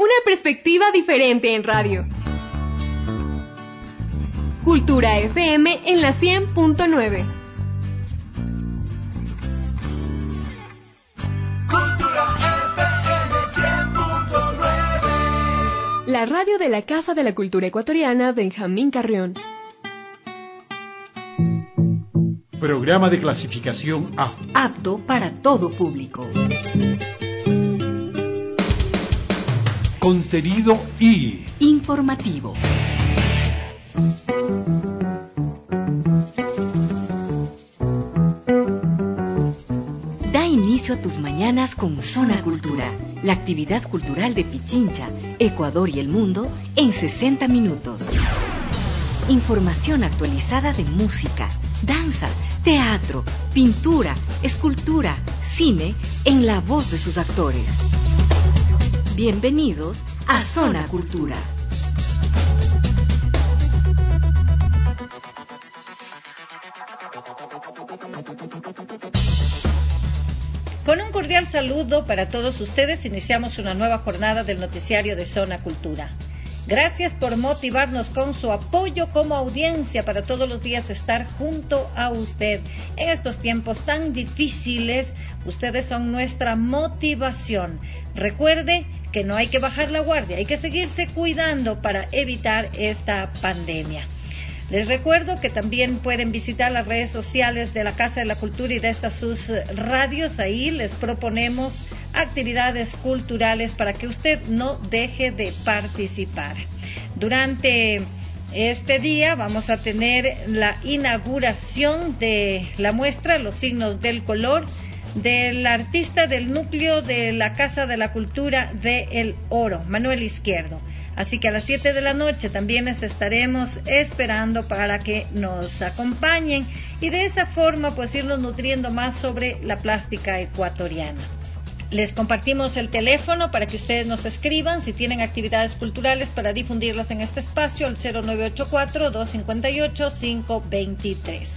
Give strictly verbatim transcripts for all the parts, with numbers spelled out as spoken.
Una perspectiva diferente en radio. Cultura F M en la cien punto nueve. Cultura F M cien punto nueve. La radio de la Casa de la Cultura Ecuatoriana Benjamín Carrión. Programa de clasificación A. Apto para todo público. Contenido I. Informativo. Da inicio a tus mañanas con Zona Cultura, la actividad cultural de Pichincha, Ecuador y el mundo en sesenta minutos. Información actualizada de música, danza, teatro, pintura, escultura, cine, en la voz de sus actores. Bienvenidos a Zona Cultura. Con un cordial saludo para todos ustedes, iniciamos una nueva jornada del noticiario de Zona Cultura. Gracias por motivarnos con su apoyo como audiencia para todos los días estar junto a usted. En estos tiempos tan difíciles, ustedes son nuestra motivación. Recuerde que no hay que bajar la guardia, hay que seguirse cuidando para evitar esta pandemia. Les recuerdo que también pueden visitar las redes sociales de la Casa de la Cultura y de estas sus radios. Ahí les proponemos actividades culturales para que usted no deje de participar. Durante este día vamos a tener la inauguración de la muestra Los Signos del Color del artista del núcleo de la Casa de la Cultura de El Oro, Manuel Izquierdo. Así que a las siete de la noche también les estaremos esperando para que nos acompañen y de esa forma pues irnos nutriendo más sobre la plástica ecuatoriana. Les compartimos el teléfono para que ustedes nos escriban si tienen actividades culturales para difundirlas en este espacio al cero nueve ocho cuatro, dos cinco ocho, cinco dos tres.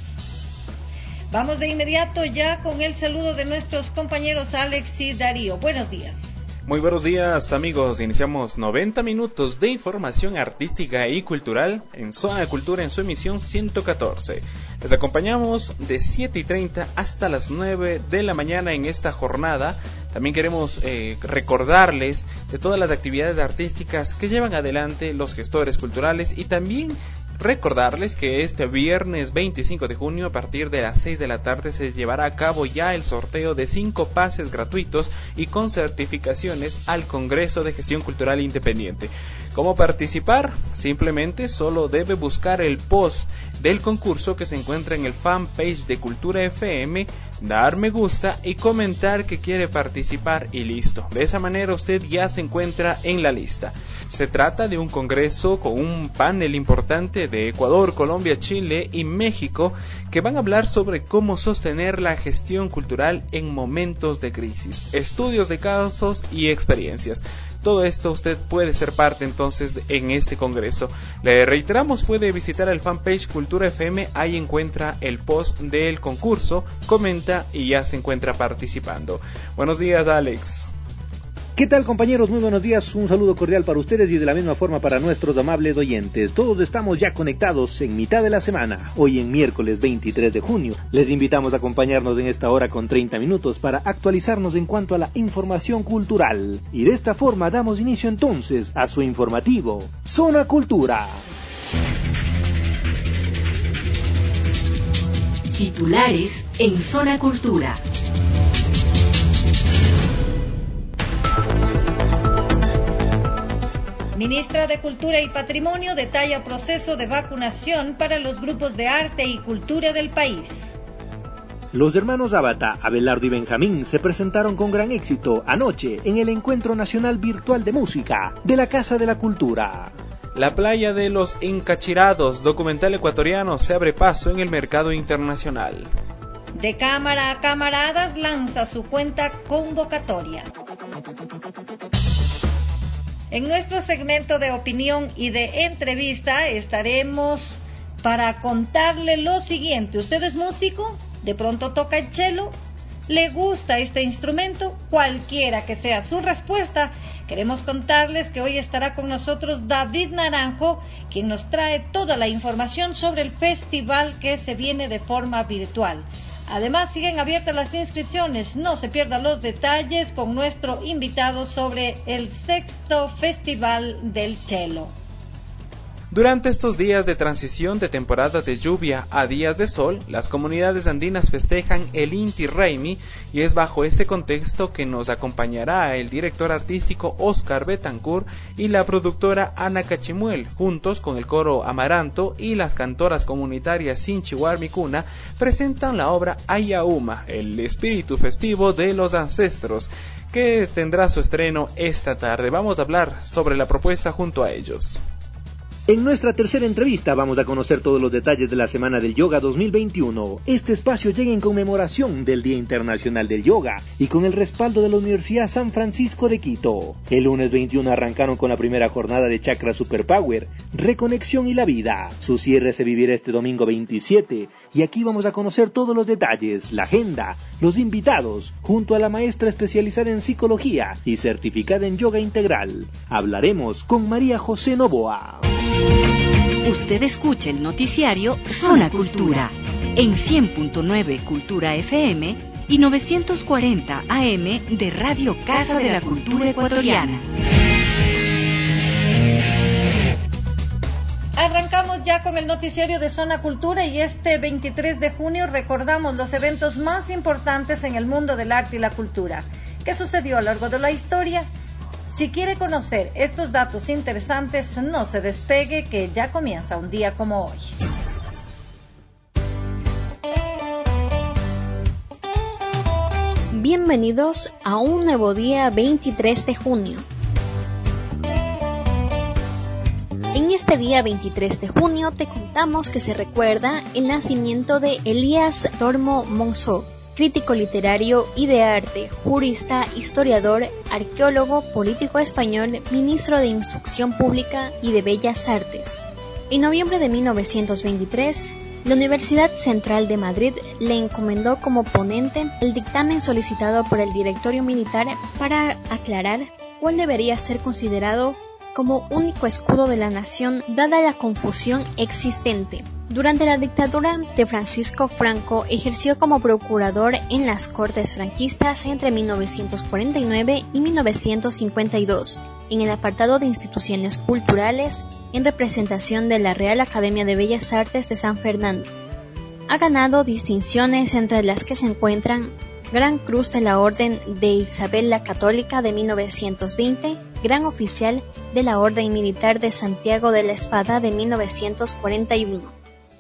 Vamos de inmediato ya con el saludo de nuestros compañeros Alex y Darío. Buenos días. Muy buenos días, amigos. Iniciamos noventa minutos de información artística y cultural en Zona Cultura en su emisión ciento catorce. Les acompañamos de siete y treinta hasta las nueve de la mañana en esta jornada. También queremos eh, recordarles de todas las actividades artísticas que llevan adelante los gestores culturales y también recordarles que este viernes veinticinco de junio a partir de las seis de la tarde se llevará a cabo ya el sorteo de cinco pases gratuitos y con certificaciones al Congreso de Gestión Cultural Independiente. ¿Cómo participar? Simplemente solo debe buscar el post del concurso que se encuentra en el fanpage de Cultura F M, dar me gusta y comentar que quiere participar y listo. De esa manera usted ya se encuentra en la lista. Se trata de un congreso con un panel importante de Ecuador, Colombia, Chile y México que van a hablar sobre cómo sostener la gestión cultural en momentos de crisis, estudios de casos y experiencias. Todo esto usted puede ser parte entonces en este congreso. Le reiteramos, puede visitar el fanpage Cultura F M, ahí encuentra el post del concurso, comenta y ya se encuentra participando. Buenos días, Alex. ¿Qué tal, compañeros? Muy buenos días, un saludo cordial para ustedes y de la misma forma para nuestros amables oyentes. Todos estamos ya conectados en mitad de la semana, hoy en miércoles veintitrés de junio. Les invitamos a acompañarnos en esta hora con treinta minutos para actualizarnos en cuanto a la información cultural. Y de esta forma damos inicio entonces a su informativo, Zona Cultura. Titulares en Zona Cultura. Ministra de Cultura y Patrimonio detalla proceso de vacunación para los grupos de arte y cultura del país. Los hermanos Ábata, Abelardo y Benjamín se presentaron con gran éxito anoche en el Encuentro Nacional Virtual de Música de la Casa de la Cultura. La playa de los Encachirados, documental ecuatoriano, se abre paso en el mercado internacional. De Cámara a Camaradas lanza su cuenta convocatoria. En nuestro segmento de opinión y de entrevista estaremos para contarle lo siguiente. ¿Usted es músico? ¿De pronto toca el cello? ¿Le gusta este instrumento? Cualquiera que sea su respuesta, Queremos contarles que hoy estará con nosotros David Naranjo, quien nos trae toda la información sobre el festival que se viene de forma virtual. Además, siguen abiertas las inscripciones. No se pierdan los detalles con nuestro invitado sobre el sexto Festival del Chelo. Durante estos días de transición de temporada de lluvia a días de sol, las comunidades andinas festejan el Inti Raymi, y es bajo este contexto que nos acompañará el director artístico Oscar Betancourt y la productora Ana Cachimuel, juntos con el coro Amaranto y las cantoras comunitarias Sinchihuarmicuna, presentan la obra Ayauma, el espíritu festivo de los ancestros, que tendrá su estreno esta tarde. Vamos a hablar sobre la propuesta junto a ellos. En nuestra tercera entrevista vamos a conocer todos los detalles de la Semana del Yoga dos mil veintiuno. Este espacio llega en conmemoración del Día Internacional del Yoga y con el respaldo de la Universidad San Francisco de Quito. El lunes veintiuno arrancaron con la primera jornada de Chakra Superpower, Reconexión y la Vida. Su cierre se vivirá este domingo veintisiete y aquí vamos a conocer todos los detalles, la agenda, los invitados, junto a la maestra especializada en psicología y certificada en yoga integral. Hablaremos con María José Novoa. Usted escucha el noticiario Zona Cultura en cien punto nueve Cultura F M y novecientos cuarenta A M de Radio Casa de la Cultura Ecuatoriana. Arrancamos ya con el noticiario de Zona Cultura y este veintitrés de junio recordamos los eventos más importantes en el mundo del arte y la cultura. ¿Qué sucedió a lo largo de la historia? Si quiere conocer estos datos interesantes, no se despegue, que ya comienza un día como hoy. Bienvenidos a un nuevo día veintitrés de junio. En este día veintitrés de junio te contamos que se recuerda el nacimiento de Elías Tormo Monzó, crítico literario y de arte, jurista, historiador, arqueólogo, político español, ministro de Instrucción Pública y de Bellas Artes. En noviembre de mil novecientos veintitrés, la Universidad Central de Madrid le encomendó como ponente el dictamen solicitado por el Directorio Militar para aclarar cuál debería ser considerado como único escudo de la nación, dada la confusión existente. Durante la dictadura de Francisco Franco, ejerció como procurador en las Cortes franquistas entre mil novecientos cuarenta y nueve y mil novecientos cincuenta y dos, en el apartado de instituciones culturales, en representación de la Real Academia de Bellas Artes de San Fernando. Ha ganado distinciones, entre las que se encuentran Gran Cruz de la Orden de Isabel la Católica de mil novecientos veinte, Gran Oficial de la Orden Militar de Santiago de la Espada de mil novecientos cuarenta y uno.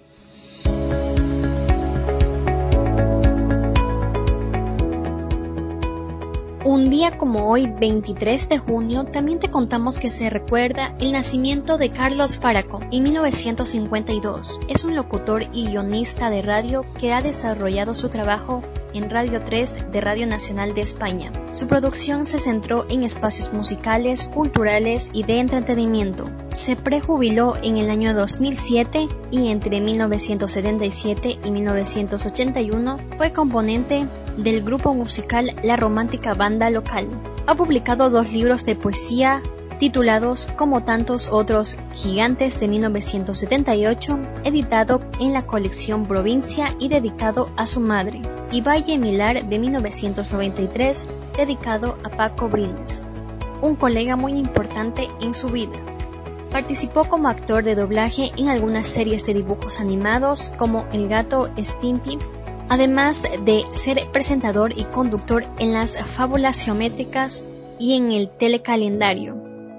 Un día como hoy, veintitrés de junio, también te contamos que se recuerda el nacimiento de Carlos Faraco en mil novecientos cincuenta y dos. Es un locutor y guionista de radio que ha desarrollado su trabajo en Radio tres de Radio Nacional de España. Su producción se centró en espacios musicales, culturales y de entretenimiento. Se prejubiló en el año dos mil siete y entre mil novecientos setenta y siete y mil novecientos ochenta y uno fue componente del grupo musical La Romántica Banda Local. Ha publicado dos libros de poesía titulados Como tantos otros gigantes de mil novecientos setenta y ocho, editado en la colección Provincia y dedicado a su madre, y Valle Milar de mil novecientos noventa y tres, dedicado a Paco Brines, un colega muy importante en su vida. Participó como actor de doblaje en algunas series de dibujos animados como El Gato Stimpy, además de ser presentador y conductor en las Fábulas Geométricas y en el Telecalendario.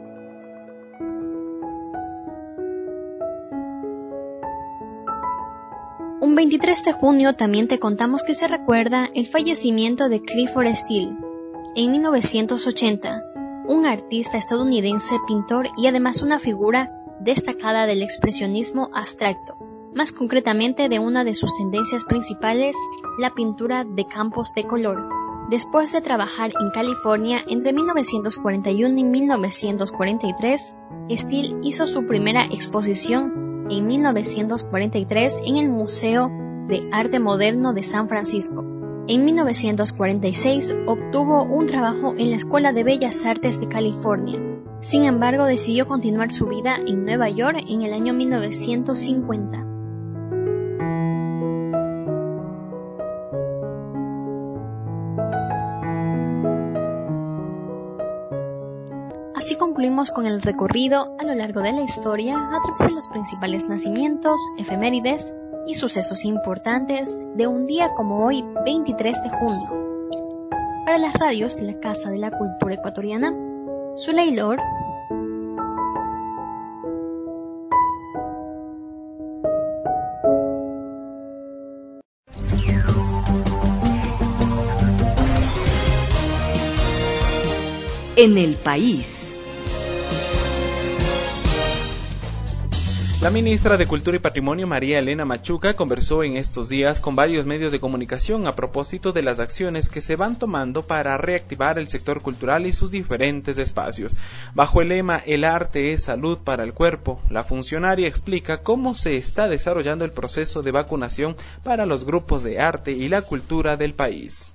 Un veintitrés de junio también te contamos que se recuerda el fallecimiento de Clifford Steele en mil novecientos ochenta, un artista estadounidense, pintor y además una figura destacada del expresionismo abstracto, más concretamente de una de sus tendencias principales, la pintura de campos de color. Después de trabajar en California entre mil novecientos cuarenta y uno y mil novecientos cuarenta y tres, Steele hizo su primera exposición en mil novecientos cuarenta y tres en el Museo de Arte Moderno de San Francisco. En mil novecientos cuarenta y seis obtuvo un trabajo en la Escuela de Bellas Artes de California. Sin embargo, decidió continuar su vida en Nueva York en el año mil novecientos cincuenta. Así concluimos con el recorrido a lo largo de la historia a través de los principales nacimientos, efemérides y sucesos importantes de un día como hoy, veintitrés de junio. Para las radios de la Casa de la Cultura Ecuatoriana, Zuley Lor. En el país. La ministra de Cultura y Patrimonio, María Elena Machuca, conversó en estos días con varios medios de comunicación a propósito de las acciones que se van tomando para reactivar el sector cultural y sus diferentes espacios. Bajo el lema "El arte es salud para el cuerpo", la funcionaria explica cómo se está desarrollando el proceso de vacunación para los grupos de arte y la cultura del país.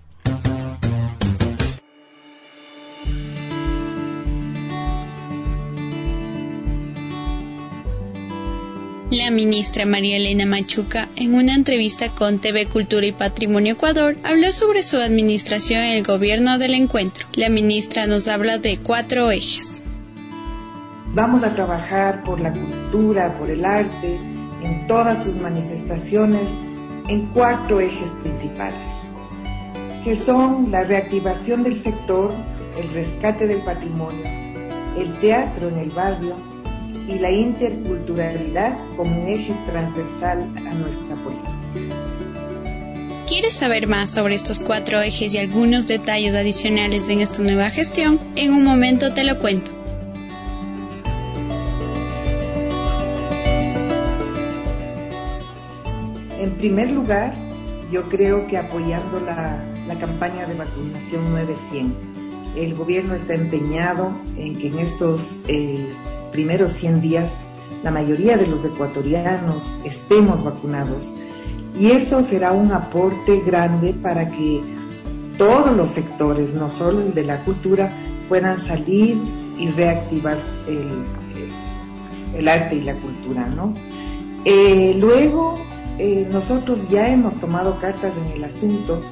La ministra María Elena Machuca, en una entrevista con T V Cultura y Patrimonio Ecuador, habló sobre su administración en el gobierno del encuentro. La ministra nos habla de cuatro ejes. Vamos a trabajar por la cultura, por el arte, en todas sus manifestaciones, en cuatro ejes principales, que son la reactivación del sector, el rescate del patrimonio, el teatro en el barrio, y la interculturalidad como un eje transversal a nuestra política. ¿Quieres saber más sobre estos cuatro ejes y algunos detalles adicionales en esta nueva gestión? En un momento te lo cuento. En primer lugar, yo creo que apoyando la, la campaña de vacunación nueve cien, el gobierno está empeñado en que en estos eh, primeros cien días la mayoría de los ecuatorianos estemos vacunados, y eso será un aporte grande para que todos los sectores, no solo el de la cultura, puedan salir y reactivar el, el arte y la cultura, ¿no? Eh, luego, eh, nosotros ya hemos tomado cartas en el asunto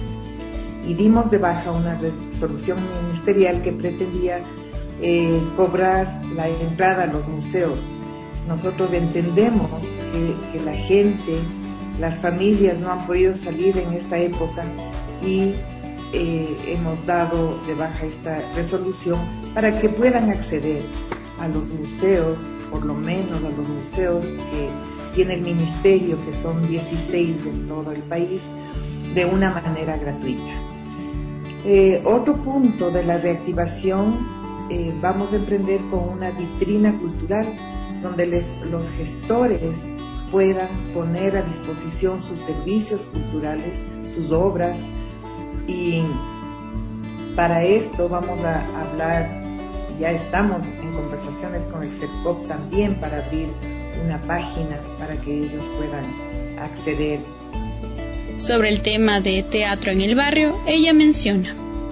y dimos de baja una resolución ministerial que pretendía eh, cobrar la entrada a los museos. Nosotros entendemos que, que la gente, las familias no han podido salir en esta época y eh, hemos dado de baja esta resolución para que puedan acceder a los museos, por lo menos a los museos que tiene el ministerio, que son dieciséis en todo el país, de una manera gratuita. Eh, otro punto de la reactivación, eh, vamos a emprender con una vitrina cultural donde les, los gestores puedan poner a disposición sus servicios culturales, sus obras, y para esto vamos a hablar, ya estamos en conversaciones con el CERCOP también para abrir una página para que ellos puedan acceder. Sobre el tema de teatro en el barrio, ella menciona: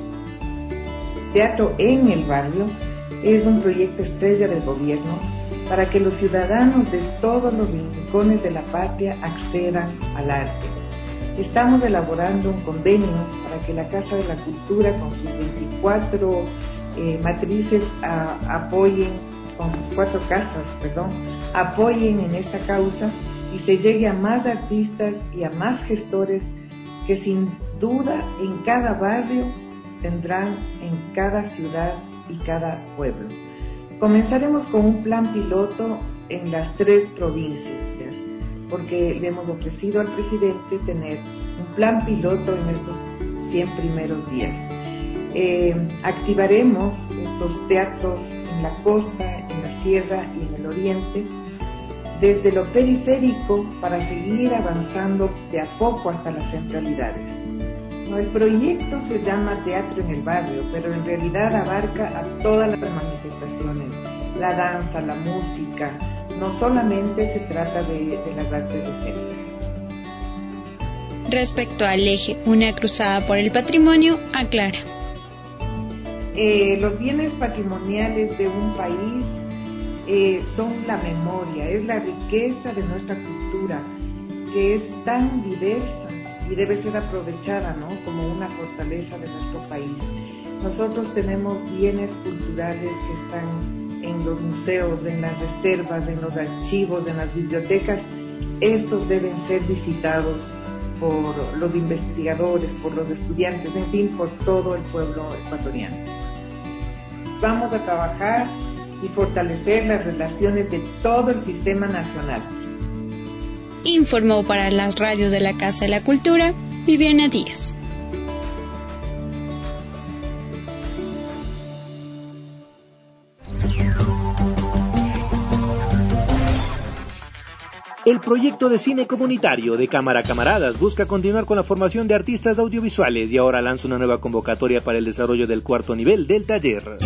Teatro en el barrio es un proyecto estrella del gobierno para que los ciudadanos de todos los rincones de la patria accedan al arte. Estamos elaborando un convenio para que la Casa de la Cultura, con sus veinticuatro eh, matrices, a, apoyen, con sus cuatro casas, perdón, apoyen en esta causa y se llegue a más artistas y a más gestores que sin duda en cada barrio tendrán, en cada ciudad y cada pueblo. Comenzaremos con un plan piloto en las tres provincias, porque le hemos ofrecido al presidente tener un plan piloto en estos cien primeros días. Eh, activaremos estos teatros en la costa, en la sierra y en el oriente, desde lo periférico, para seguir avanzando de a poco hasta las centralidades. No, el proyecto se llama Teatro en el Barrio, pero en realidad abarca a todas las manifestaciones, la danza, la música. No solamente se trata de, de las artes escénicas. Respecto al eje Una cruzada por el patrimonio, aclara. Eh, los bienes patrimoniales de un país eh, son la memoria, es la riqueza de nuestra cultura, que es tan diversa y debe ser aprovechada, ¿no?, como una fortaleza de nuestro país. Nosotros tenemos bienes culturales que están en los museos, en las reservas, en los archivos, en las bibliotecas. Estos deben ser visitados por los investigadores, por los estudiantes, en fin, por todo el pueblo ecuatoriano. Vamos a trabajar y fortalecer las relaciones de todo el sistema nacional. Informó para las radios de la Casa de la Cultura, Viviana Díaz. El proyecto de cine comunitario de Cámara Camaradas busca continuar con la formación de artistas audiovisuales y ahora lanza una nueva convocatoria para el desarrollo del cuarto nivel del taller.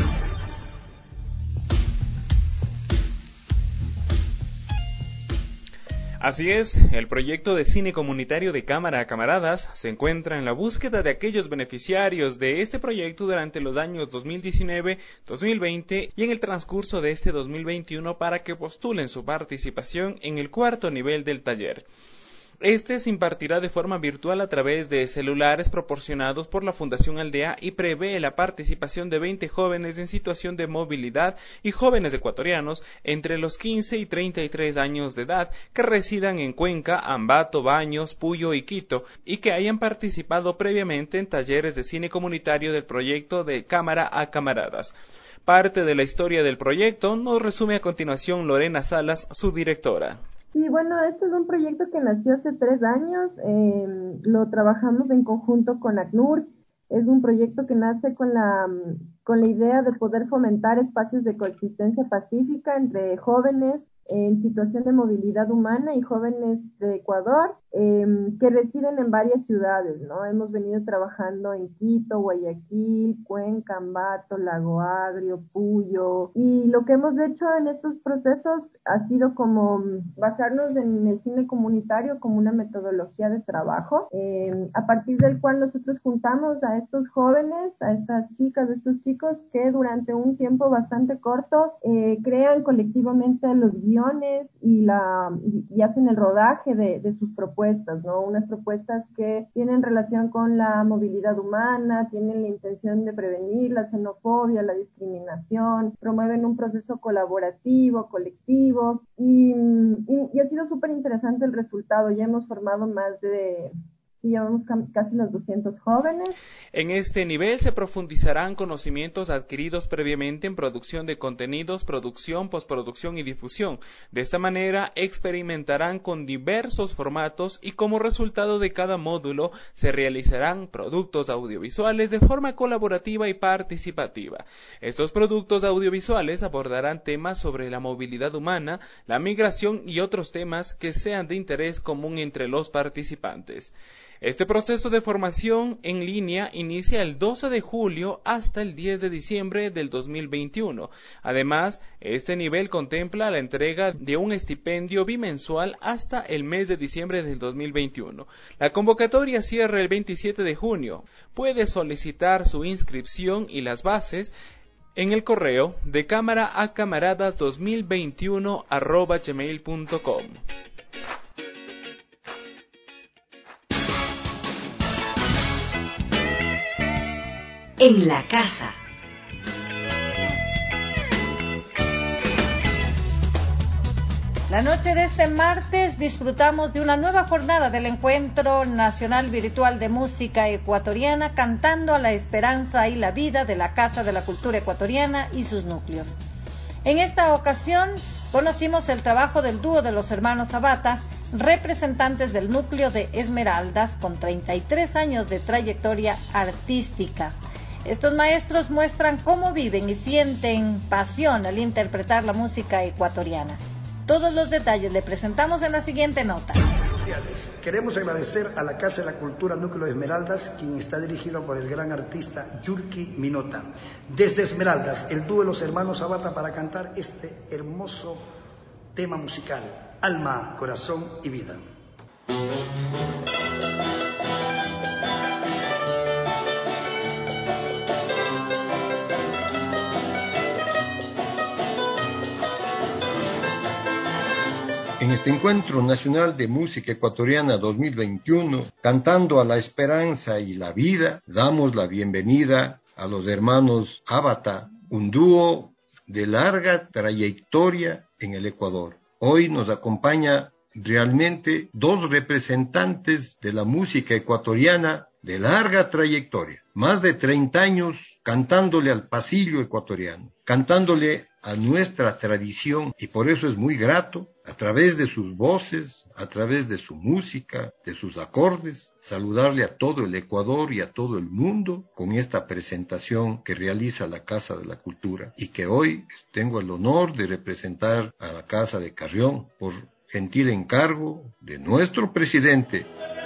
Así es, el proyecto de cine comunitario de Cámara Camaradas se encuentra en la búsqueda de aquellos beneficiarios de este proyecto durante los años dos mil diecinueve, dos mil veinte y en el transcurso de este dos mil veintiuno para que postulen su participación en el cuarto nivel del taller. Este se impartirá de forma virtual a través de celulares proporcionados por la Fundación Aldea y prevé la participación de veinte jóvenes en situación de movilidad y jóvenes ecuatorianos entre los quince y treinta y tres años de edad que residan en Cuenca, Ambato, Baños, Puyo y Quito y que hayan participado previamente en talleres de cine comunitario del proyecto de Cámara a Camaradas. Parte de la historia del proyecto nos resume a continuación Lorena Salas, su directora. Sí, bueno, este es un proyecto que nació hace tres años, eh, lo trabajamos en conjunto con ACNUR, es un proyecto que nace con la, con la idea de poder fomentar espacios de coexistencia pacífica entre jóvenes en situación de movilidad humana y jóvenes de Ecuador eh, que residen en varias ciudades, ¿no? Hemos venido trabajando en Quito, Guayaquil, Cuenca, Ambato, Lago Agrio, Puyo, y lo que hemos hecho en estos procesos ha sido como basarnos en el cine comunitario como una metodología de trabajo, eh, a partir del cual nosotros juntamos a estos jóvenes, a estas chicas, a estos chicos que durante un tiempo bastante corto eh, crean colectivamente los guiones y, la, y hacen el rodaje de, de sus propuestas, ¿no? Unas propuestas que tienen relación con la movilidad humana, tienen la intención de prevenir la xenofobia, la discriminación, promueven un proceso colaborativo, colectivo, y, y, y ha sido súper interesante el resultado. Ya hemos formado más de... Sí, llevamos casi los doscientos jóvenes. En este nivel se profundizarán conocimientos adquiridos previamente en producción de contenidos, producción, postproducción y difusión. De esta manera experimentarán con diversos formatos y como resultado de cada módulo se realizarán productos audiovisuales de forma colaborativa y participativa. Estos productos audiovisuales abordarán temas sobre la movilidad humana, la migración y otros temas que sean de interés común entre los participantes. Este proceso de formación en línea inicia el doce de julio hasta el diez de diciembre del dos mil veintiuno. Además, este nivel contempla la entrega de un estipendio bimensual hasta el mes de diciembre del dos mil veintiuno. La convocatoria cierra el veintisiete de junio. Puede solicitar su inscripción y las bases en el correo de cámara a camaradas dos mil veintiuno arroba gmail punto com. En la casa. La noche de este martes disfrutamos de una nueva jornada del Encuentro Nacional Virtual de Música Ecuatoriana, cantando a la esperanza y la vida de la Casa de la Cultura Ecuatoriana y sus núcleos. En esta ocasión conocimos el trabajo del dúo de los hermanos Zapata, representantes del núcleo de Esmeraldas con treinta y tres años de trayectoria artística. Estos maestros muestran cómo viven y sienten pasión al interpretar la música ecuatoriana. Todos los detalles le presentamos en la siguiente nota. Queremos agradecer a la Casa de la Cultura Núcleo Esmeraldas, quien está dirigido por el gran artista Yulki Minota. Desde Esmeraldas, el dúo de los hermanos Zapata para cantar este hermoso tema musical, Alma, Corazón y Vida. En este Encuentro Nacional de Música Ecuatoriana dos mil veintiuno, cantando a la esperanza y la vida, damos la bienvenida a los hermanos Ábata, un dúo de larga trayectoria en el Ecuador. Hoy nos acompaña realmente dos representantes de la música ecuatoriana de larga trayectoria, más de treinta años cantándole al pasillo ecuatoriano, cantándole a nuestra tradición, y por eso es muy grato, a través de sus voces, a través de su música, de sus acordes, saludarle a todo el Ecuador y a todo el mundo con esta presentación que realiza la Casa de la Cultura, y que hoy tengo el honor de representar a la Casa de Carrión por gentil encargo de nuestro presidente.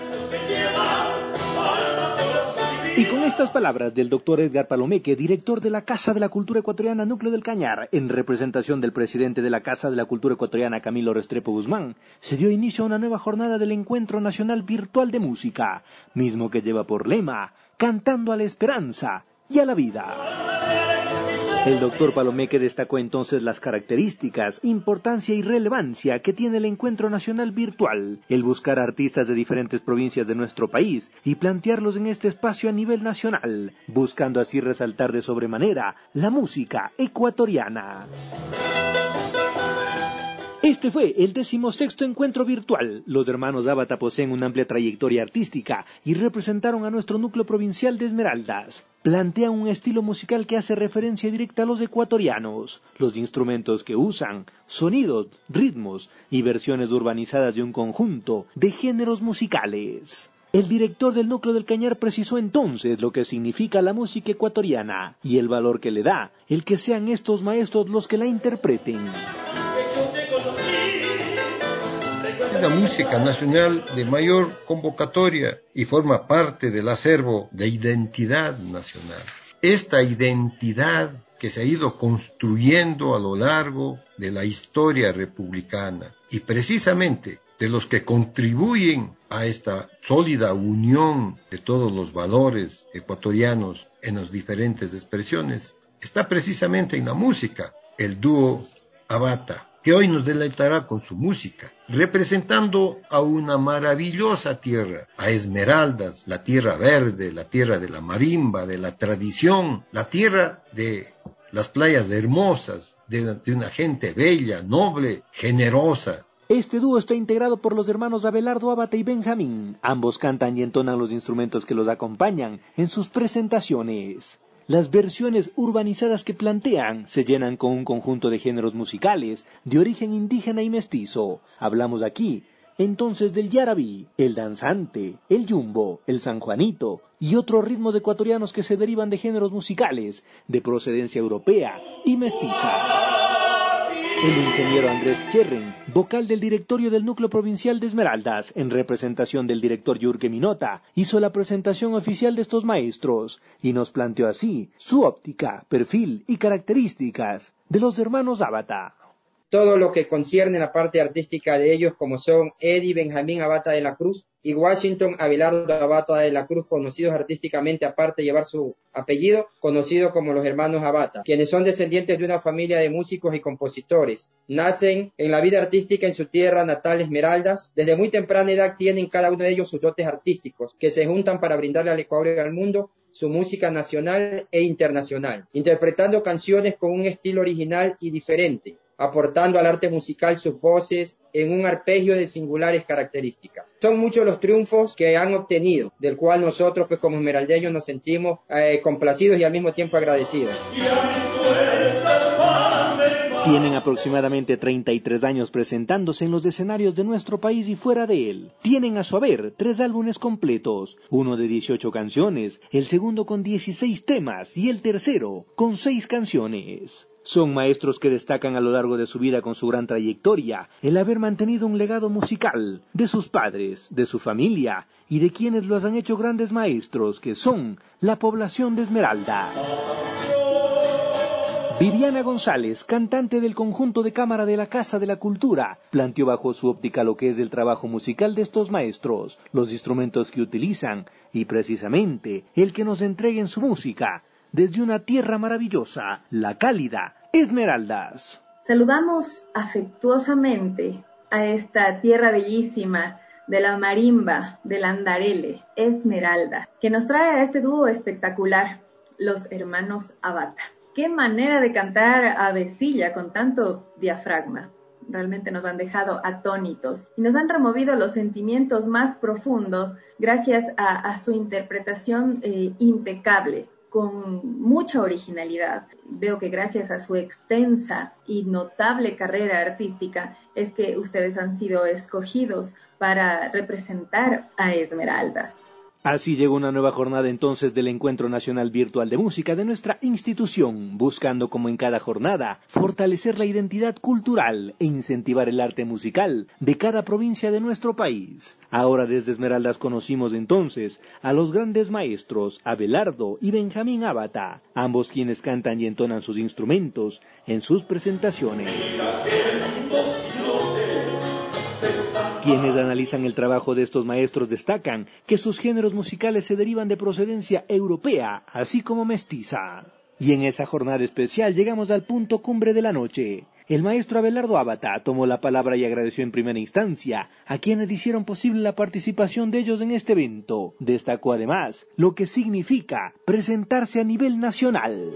Y con estas palabras del doctor Edgar Palomeque, director de la Casa de la Cultura Ecuatoriana Núcleo del Cañar, en representación del presidente de la Casa de la Cultura Ecuatoriana Camilo Restrepo Guzmán, se dio inicio a una nueva jornada del Encuentro Nacional Virtual de Música, mismo que lleva por lema, cantando a la esperanza y a la vida. El doctor Palomeque destacó entonces las características, importancia y relevancia que tiene el Encuentro Nacional Virtual, el buscar artistas de diferentes provincias de nuestro país y plantearlos en este espacio a nivel nacional, buscando así resaltar de sobremanera la música ecuatoriana. Este fue el decimosexto encuentro virtual. Los hermanos Ábata poseen una amplia trayectoria artística y representaron a nuestro núcleo provincial de Esmeraldas. Plantean un estilo musical que hace referencia directa a los ecuatorianos. Los instrumentos que usan, sonidos, ritmos y versiones urbanizadas de un conjunto de géneros musicales. El director del Núcleo del Cañar precisó entonces lo que significa la música ecuatoriana y el valor que le da el que sean estos maestros los que la interpreten. Es la música nacional de mayor convocatoria y forma parte del acervo de identidad nacional. Esta identidad que se ha ido construyendo a lo largo de la historia republicana y precisamente de los que contribuyen a esta sólida unión de todos los valores ecuatorianos en las diferentes expresiones, está precisamente en la música, el dúo Ábata, que hoy nos deleitará con su música, representando a una maravillosa tierra, a Esmeraldas, la tierra verde, la tierra de la marimba, de la tradición, la tierra de las playas hermosas, de, de una gente bella, noble, generosa. Este dúo está integrado por los hermanos Abelardo Ábata y Benjamín. Ambos cantan y entonan los instrumentos que los acompañan en sus presentaciones. Las versiones urbanizadas que plantean se llenan con un conjunto de géneros musicales de origen indígena y mestizo. Hablamos aquí, entonces, del yarabí, el danzante, el yumbo, el sanjuanito y otros ritmos ecuatorianos que se derivan de géneros musicales de procedencia europea y mestiza. El ingeniero Andrés Cherren, vocal del directorio del Núcleo Provincial de Esmeraldas, en representación del director Yurke Minota, hizo la presentación oficial de estos maestros y nos planteó así su óptica, perfil y características de los hermanos Ábata. Todo lo que concierne la parte artística de ellos, como son Eddie Benjamín Ábata de la Cruz y Washington Abelardo Ábata de la Cruz, conocidos artísticamente, aparte de llevar su apellido, conocido como los hermanos Ábata, quienes son descendientes de una familia de músicos y compositores. Nacen en la vida artística en su tierra natal Esmeraldas. Desde muy temprana edad tienen cada uno de ellos sus dotes artísticos, que se juntan para brindarle al Ecuador y al mundo su música nacional e internacional, interpretando canciones con un estilo original y diferente, aportando al arte musical sus voces en un arpegio de singulares características. Son muchos los triunfos que han obtenido, del cual nosotros, pues como esmeraldeños, nos sentimos eh, complacidos y al mismo tiempo agradecidos. Tienen aproximadamente treinta y tres años presentándose en los escenarios de nuestro país y fuera de él. Tienen a su haber tres álbumes completos, uno de dieciocho canciones, el segundo con dieciséis temas y el tercero con seis canciones. Son maestros que destacan a lo largo de su vida con su gran trayectoria el haber mantenido un legado musical de sus padres, de su familia y de quienes los han hecho grandes maestros, que son la población de Esmeraldas. Viviana González, cantante del conjunto de cámara de la Casa de la Cultura, planteó bajo su óptica lo que es el trabajo musical de estos maestros, los instrumentos que utilizan y precisamente el que nos entreguen su música desde una tierra maravillosa, la cálida Esmeraldas. Saludamos afectuosamente a esta tierra bellísima de la marimba, del andarele, Esmeralda, que nos trae a este dúo espectacular, los hermanos Abata. Qué manera de cantar avecilla con tanto diafragma. Realmente nos han dejado atónitos y nos han removido los sentimientos más profundos gracias a, a su interpretación eh, impecable, con mucha originalidad. Veo que gracias a su extensa y notable carrera artística es que ustedes han sido escogidos para representar a Esmeraldas. Así llegó una nueva jornada entonces del Encuentro Nacional Virtual de Música de nuestra institución, buscando como en cada jornada fortalecer la identidad cultural e incentivar el arte musical de cada provincia de nuestro país. Ahora desde Esmeraldas conocimos entonces a los grandes maestros Abelardo y Benjamín Abata, ambos quienes cantan y entonan sus instrumentos en sus presentaciones. Quienes analizan el trabajo de estos maestros destacan que sus géneros musicales se derivan de procedencia europea, así como mestiza. Y en esa jornada especial llegamos al punto cumbre de la noche. El maestro Abelardo Abata tomó la palabra y agradeció en primera instancia a quienes hicieron posible la participación de ellos en este evento. Destacó además lo que significa presentarse a nivel nacional.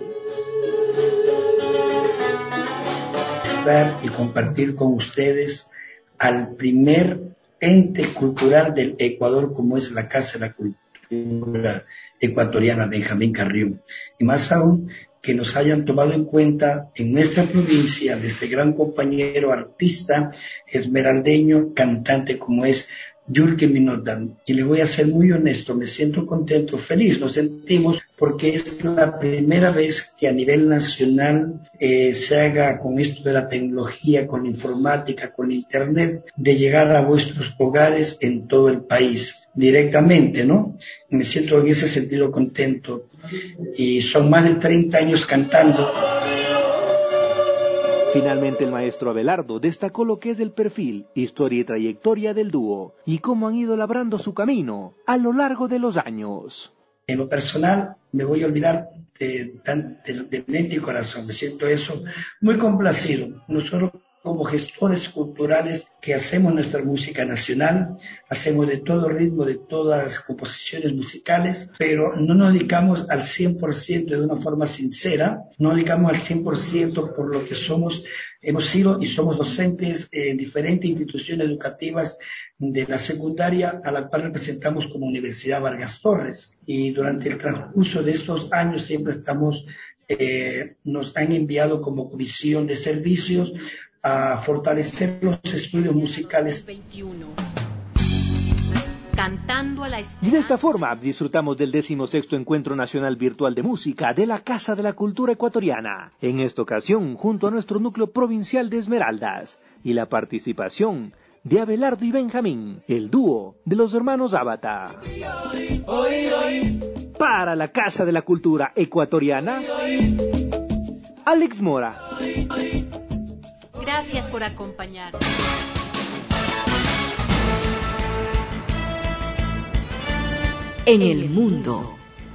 Estar y compartir con ustedes al primer ente cultural del Ecuador, como es la Casa de la Cultura Ecuatoriana Benjamín Carrión. Y más aún, que nos hayan tomado en cuenta en nuestra provincia de este gran compañero artista esmeraldeño, cantante como es Yulki Minota. Y le voy a ser muy honesto, me siento contento, feliz, nos sentimos, porque es la primera vez que a nivel nacional eh, se haga con esto de la tecnología, con la informática, con internet, de llegar a vuestros hogares en todo el país, directamente, ¿no? Me siento en ese sentido contento. Y son más de treinta años cantando. Finalmente el maestro Abelardo destacó lo que es el perfil, historia y trayectoria del dúo y cómo han ido labrando su camino a lo largo de los años. En lo personal me voy a olvidar de, de, de mente y corazón, me siento eso muy complacido. Nosotros como gestores culturales que hacemos nuestra música nacional, hacemos de todo ritmo, de todas las composiciones musicales, pero no nos dedicamos al cien por ciento de una forma sincera, no nos dedicamos al cien por ciento por lo que somos, hemos sido y somos docentes en diferentes instituciones educativas de la secundaria, a la cual representamos como Universidad Vargas Torres. Y durante el transcurso de estos años siempre estamos, eh, nos han enviado como comisión de servicios a fortalecer los estudios musicales. Cantando a la y de esta forma disfrutamos del decimosexto Encuentro Nacional Virtual de Música de la Casa de la Cultura Ecuatoriana, en esta ocasión junto a nuestro núcleo provincial de Esmeraldas, y la participación de Abelardo y Benjamín, el dúo de los hermanos Abata. Para la Casa de la Cultura Ecuatoriana, Alex Mora. Gracias por acompañarnos. En el mundo.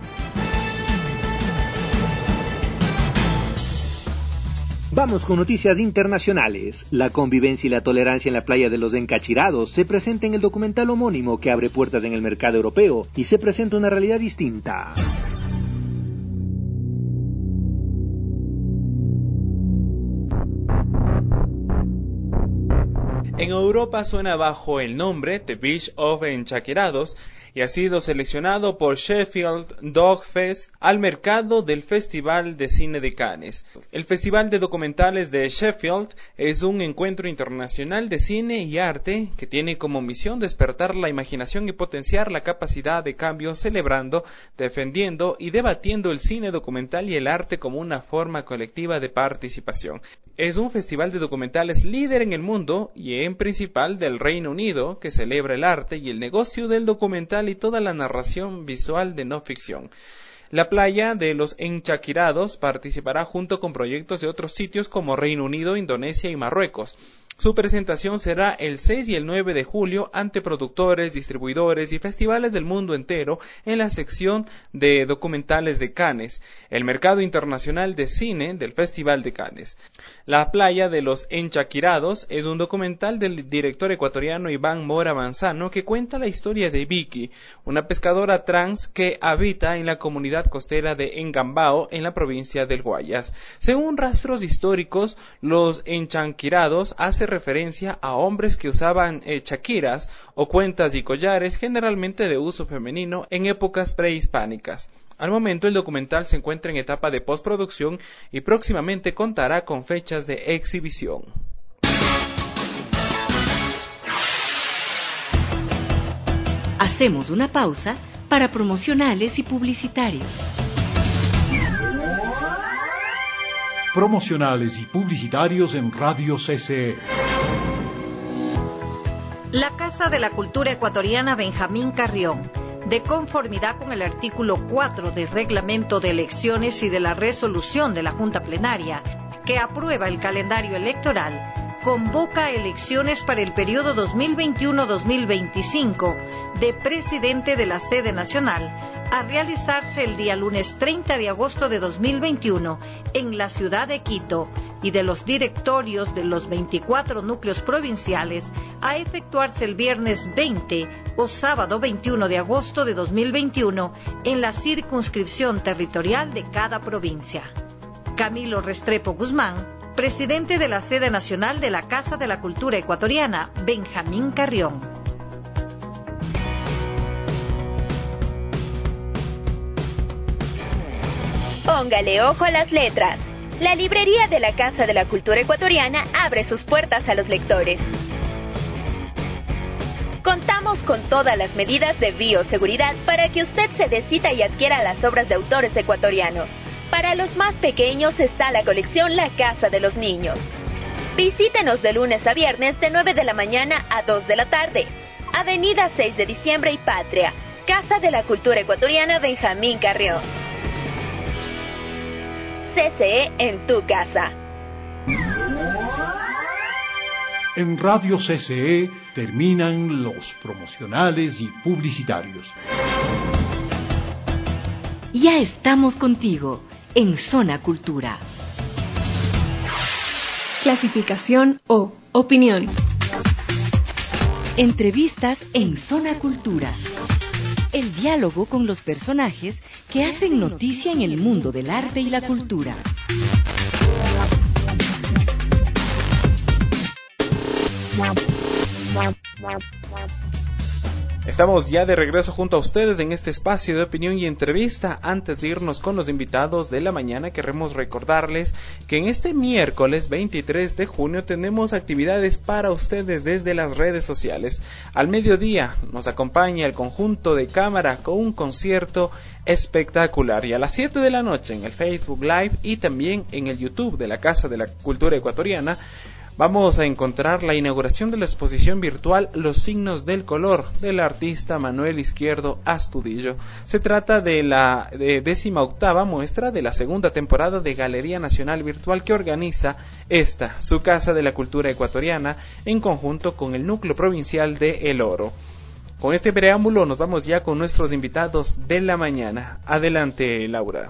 Vamos con noticias internacionales. La convivencia y la tolerancia en la playa de los Encachirados se presenta en el documental homónimo que abre puertas en el mercado europeo y se presenta una realidad distinta. En Europa suena bajo el nombre The Beach of Enchaquerados y ha sido seleccionado por Sheffield Dog Fest al mercado del Festival de Cine de Cannes. El Festival de Documentales de Sheffield es un encuentro internacional de cine y arte que tiene como misión despertar la imaginación y potenciar la capacidad de cambio, celebrando, defendiendo y debatiendo el cine documental y el arte como una forma colectiva de participación. Es un festival de documentales líder en el mundo y en principal del Reino Unido, que celebra el arte y el negocio del documental y toda la narración visual de no ficción. La playa de los Enchaquirados participará junto con proyectos de otros sitios como Reino Unido, Indonesia y Marruecos. Su presentación será el seis y el nueve de julio ante productores, distribuidores y festivales del mundo entero en la sección de documentales de Cannes, el mercado internacional de cine del Festival de Cannes. La playa de los Enchaquirados es un documental del director ecuatoriano Iván Mora Manzano que cuenta la historia de Vicky, una pescadora trans que habita en la comunidad costera de Engambao en la provincia del Guayas. Según rastros históricos, los Enchaquirados hacen referencia a hombres que usaban eh, chaquiras o cuentas y collares, generalmente de uso femenino, en épocas prehispánicas. Al momento, el documental se encuentra en etapa de postproducción y próximamente contará con fechas de exhibición. Hacemos una pausa para promocionales y publicitarios. Promocionales y publicitarios en Radio C C E. La Casa de la Cultura Ecuatoriana Benjamín Carrión, de conformidad con el artículo cuatro del Reglamento de Elecciones y de la resolución de la Junta Plenaria, que aprueba el calendario electoral, convoca elecciones para el periodo dos mil veintiuno a dos mil veinticinco de presidente de la sede nacional, a realizarse el día lunes treinta de agosto de dos mil veintiuno en la ciudad de Quito, y de los directorios de los veinticuatro núcleos provinciales a efectuarse el viernes veinte o sábado veintiuno de agosto de dos mil veintiuno en la circunscripción territorial de cada provincia. Camilo Restrepo Guzmán, presidente de la sede nacional de la Casa de la Cultura Ecuatoriana, Benjamín Carrión. Póngale ojo a las letras. La librería de la Casa de la Cultura Ecuatoriana abre sus puertas a los lectores. Contamos con todas las medidas de bioseguridad para que usted se decida y adquiera las obras de autores ecuatorianos. Para los más pequeños está la colección La Casa de los Niños. Visítenos de lunes a viernes de nueve de la mañana a dos de la tarde. Avenida seis de diciembre y Patria. Casa de la Cultura Ecuatoriana Benjamín Carrión. C C E en tu casa. En Radio C C E terminan los promocionales y publicitarios. Ya estamos contigo en Zona Cultura. Clasificación O. Opinión. Entrevistas en Zona Cultura. El diálogo con los personajes que hacen noticia en el mundo del arte y la cultura. Estamos ya de regreso junto a ustedes en este espacio de opinión y entrevista. Antes de irnos con los invitados de la mañana, queremos recordarles que en este miércoles veintitrés de junio tenemos actividades para ustedes desde las redes sociales. Al mediodía nos acompaña el conjunto de cámara con un concierto espectacular, y a las siete de la noche en el Facebook Live y también en el YouTube de la Casa de la Cultura Ecuatoriana vamos a encontrar la inauguración de la exposición virtual Los Signos del Color del artista Manuel Izquierdo Astudillo. Se trata de la de décima octava muestra de la segunda temporada de Galería Nacional Virtual que organiza esta, su Casa de la Cultura Ecuatoriana, en conjunto con el Núcleo Provincial de El Oro. Con este preámbulo nos vamos ya con nuestros invitados de la mañana. Adelante, Laura.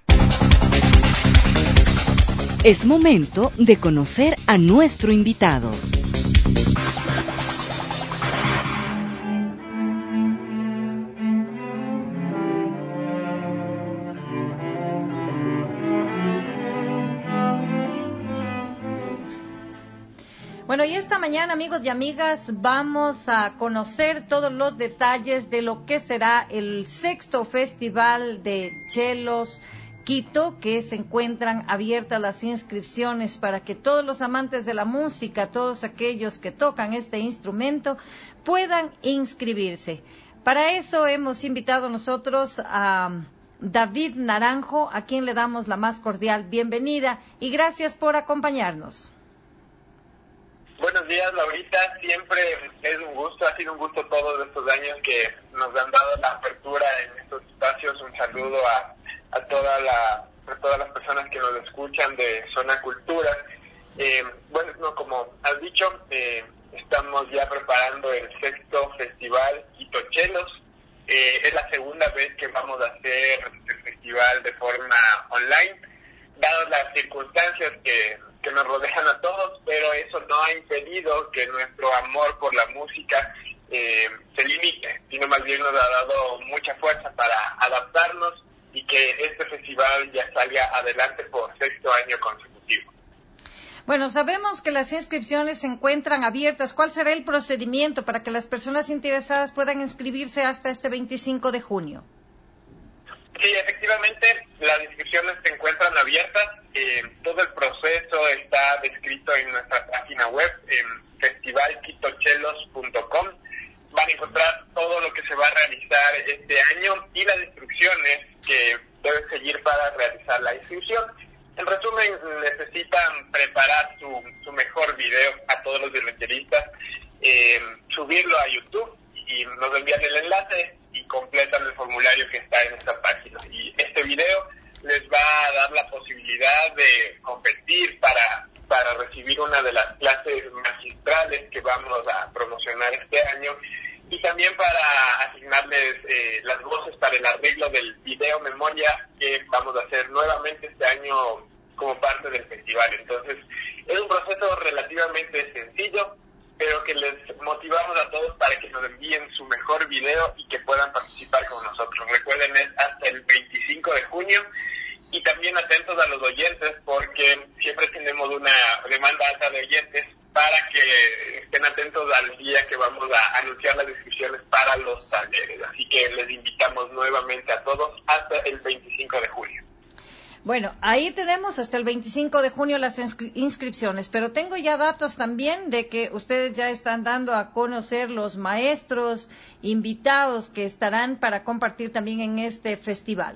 Es momento de conocer a nuestro invitado. Bueno, y esta mañana, amigos y amigas, vamos a conocer todos los detalles de lo que será el sexto Festival de Chelos Quito, que se encuentran abiertas las inscripciones para que todos los amantes de la música, todos aquellos que tocan este instrumento, puedan inscribirse. Para eso hemos invitado nosotros a David Naranjo, a quien le damos la más cordial bienvenida y gracias por acompañarnos. Buenos días, Laurita. Siempre es un gusto, ha sido un gusto todos estos años que nos han dado la apertura en estos espacios. Un saludo a a toda la a todas las personas que nos escuchan de Zona Cultura. Eh, bueno, no, como has dicho, eh, estamos ya preparando el sexto festival Quitochelos. Eh, es la segunda vez que vamos a hacer el festival de forma online, dadas las circunstancias que, que nos rodean a todos, pero eso no ha impedido que nuestro amor por la música eh, se limite, sino más bien nos ha dado mucha fuerza para adaptarnos y que este festival ya salga adelante por sexto año consecutivo. Bueno, sabemos que las inscripciones se encuentran abiertas. ¿Cuál será el procedimiento para que las personas interesadas puedan inscribirse hasta este veinticinco de junio? Sí, efectivamente, las inscripciones se encuentran abiertas. Eh, todo el proceso está descrito en nuestra página web, en festival quitochelos punto com. Van a encontrar todo lo que se va a realizar este año y las instrucciones que deben seguir para realizar la inscripción. En resumen, necesitan preparar su, su mejor video a todos los violonchellistas, eh, subirlo a YouTube y nos envían el enlace y completan el formulario que está en esta página. Y este video les va a dar la posibilidad de competir para, para recibir una de las clases magistrales que vamos a promocionar este año y también para asignarles eh, las voces para el arreglo del video memoria que vamos a hacer nuevamente este año como parte del festival. Entonces, es un proceso relativamente sencillo, pero que les motivamos a todos para que nos envíen su mejor video y que puedan participar con nosotros. Recuerden, es hasta el veinticinco de junio y también atentos a los oyentes porque siempre tenemos una demanda alta de oyentes para que estén atentos al día que vamos a anunciar las inscripciones para los talleres. Así que les invitamos nuevamente a todos hasta el veinticinco de junio. Bueno, ahí tenemos hasta el veinticinco de junio las inscri- inscripciones, pero tengo ya datos también de que ustedes ya están dando a conocer los maestros invitados que estarán para compartir también en este festival.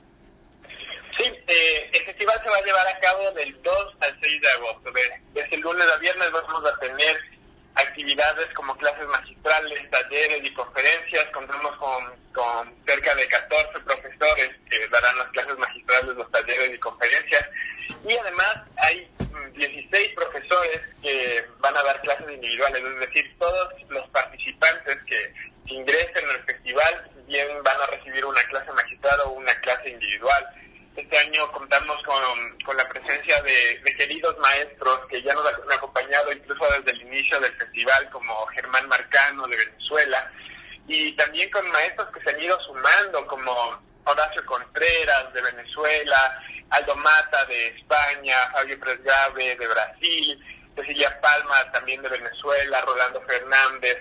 Sí, eh, el festival se va a llevar a cabo del dos al seis de agosto. De, desde el lunes a viernes vamos a tener actividades como clases magistrales, talleres y conferencias. Contamos con, con cerca de catorce profesores que darán las clases magistrales, los talleres y conferencias. Y además hay dieciséis profesores que van a dar clases individuales, es decir, todos los participantes que, que ingresen al festival bien van a recibir una clase magistral o una clase individual. Este año contamos con, con la presencia de, de queridos maestros que ya nos han acompañado incluso desde el inicio del festival, como Germán Marcano de Venezuela, y también con maestros que se han ido sumando, como Horacio Contreras de Venezuela, Aldo Mata de España, Fabio Presgave de Brasil, Cecilia Palma también de Venezuela, Rolando Fernández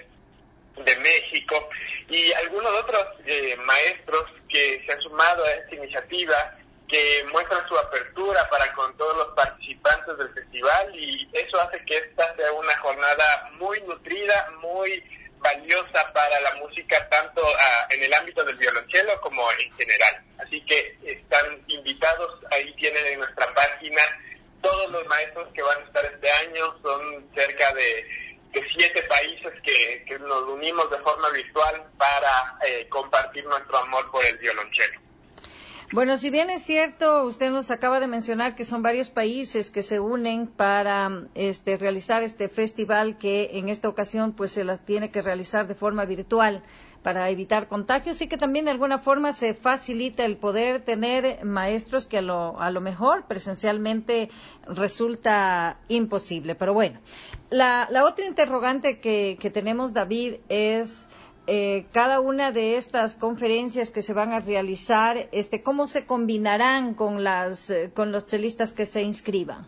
de México, y algunos otros eh, maestros que se han sumado a esta iniciativa, que muestran su apertura para con todos los participantes del festival, y eso hace que esta sea una jornada muy nutrida, muy valiosa para la música, tanto uh, en el ámbito del violonchelo como en general. Así que están invitados, ahí tienen en nuestra página todos los maestros que van a estar este año, son cerca de, de siete países que, que nos unimos de forma virtual para eh, compartir nuestro amor por el violonchelo. Bueno, si bien es cierto, usted nos acaba de mencionar que son varios países que se unen para este, realizar este festival, que en esta ocasión pues se las tiene que realizar de forma virtual para evitar contagios, y que también de alguna forma se facilita el poder tener maestros que a lo, a lo mejor presencialmente resulta imposible. Pero bueno, la, la otra interrogante que, que tenemos, David, es... Eh, cada una de estas conferencias que se van a realizar, este, ¿cómo se combinarán con las eh, con los chelistas que se inscriban?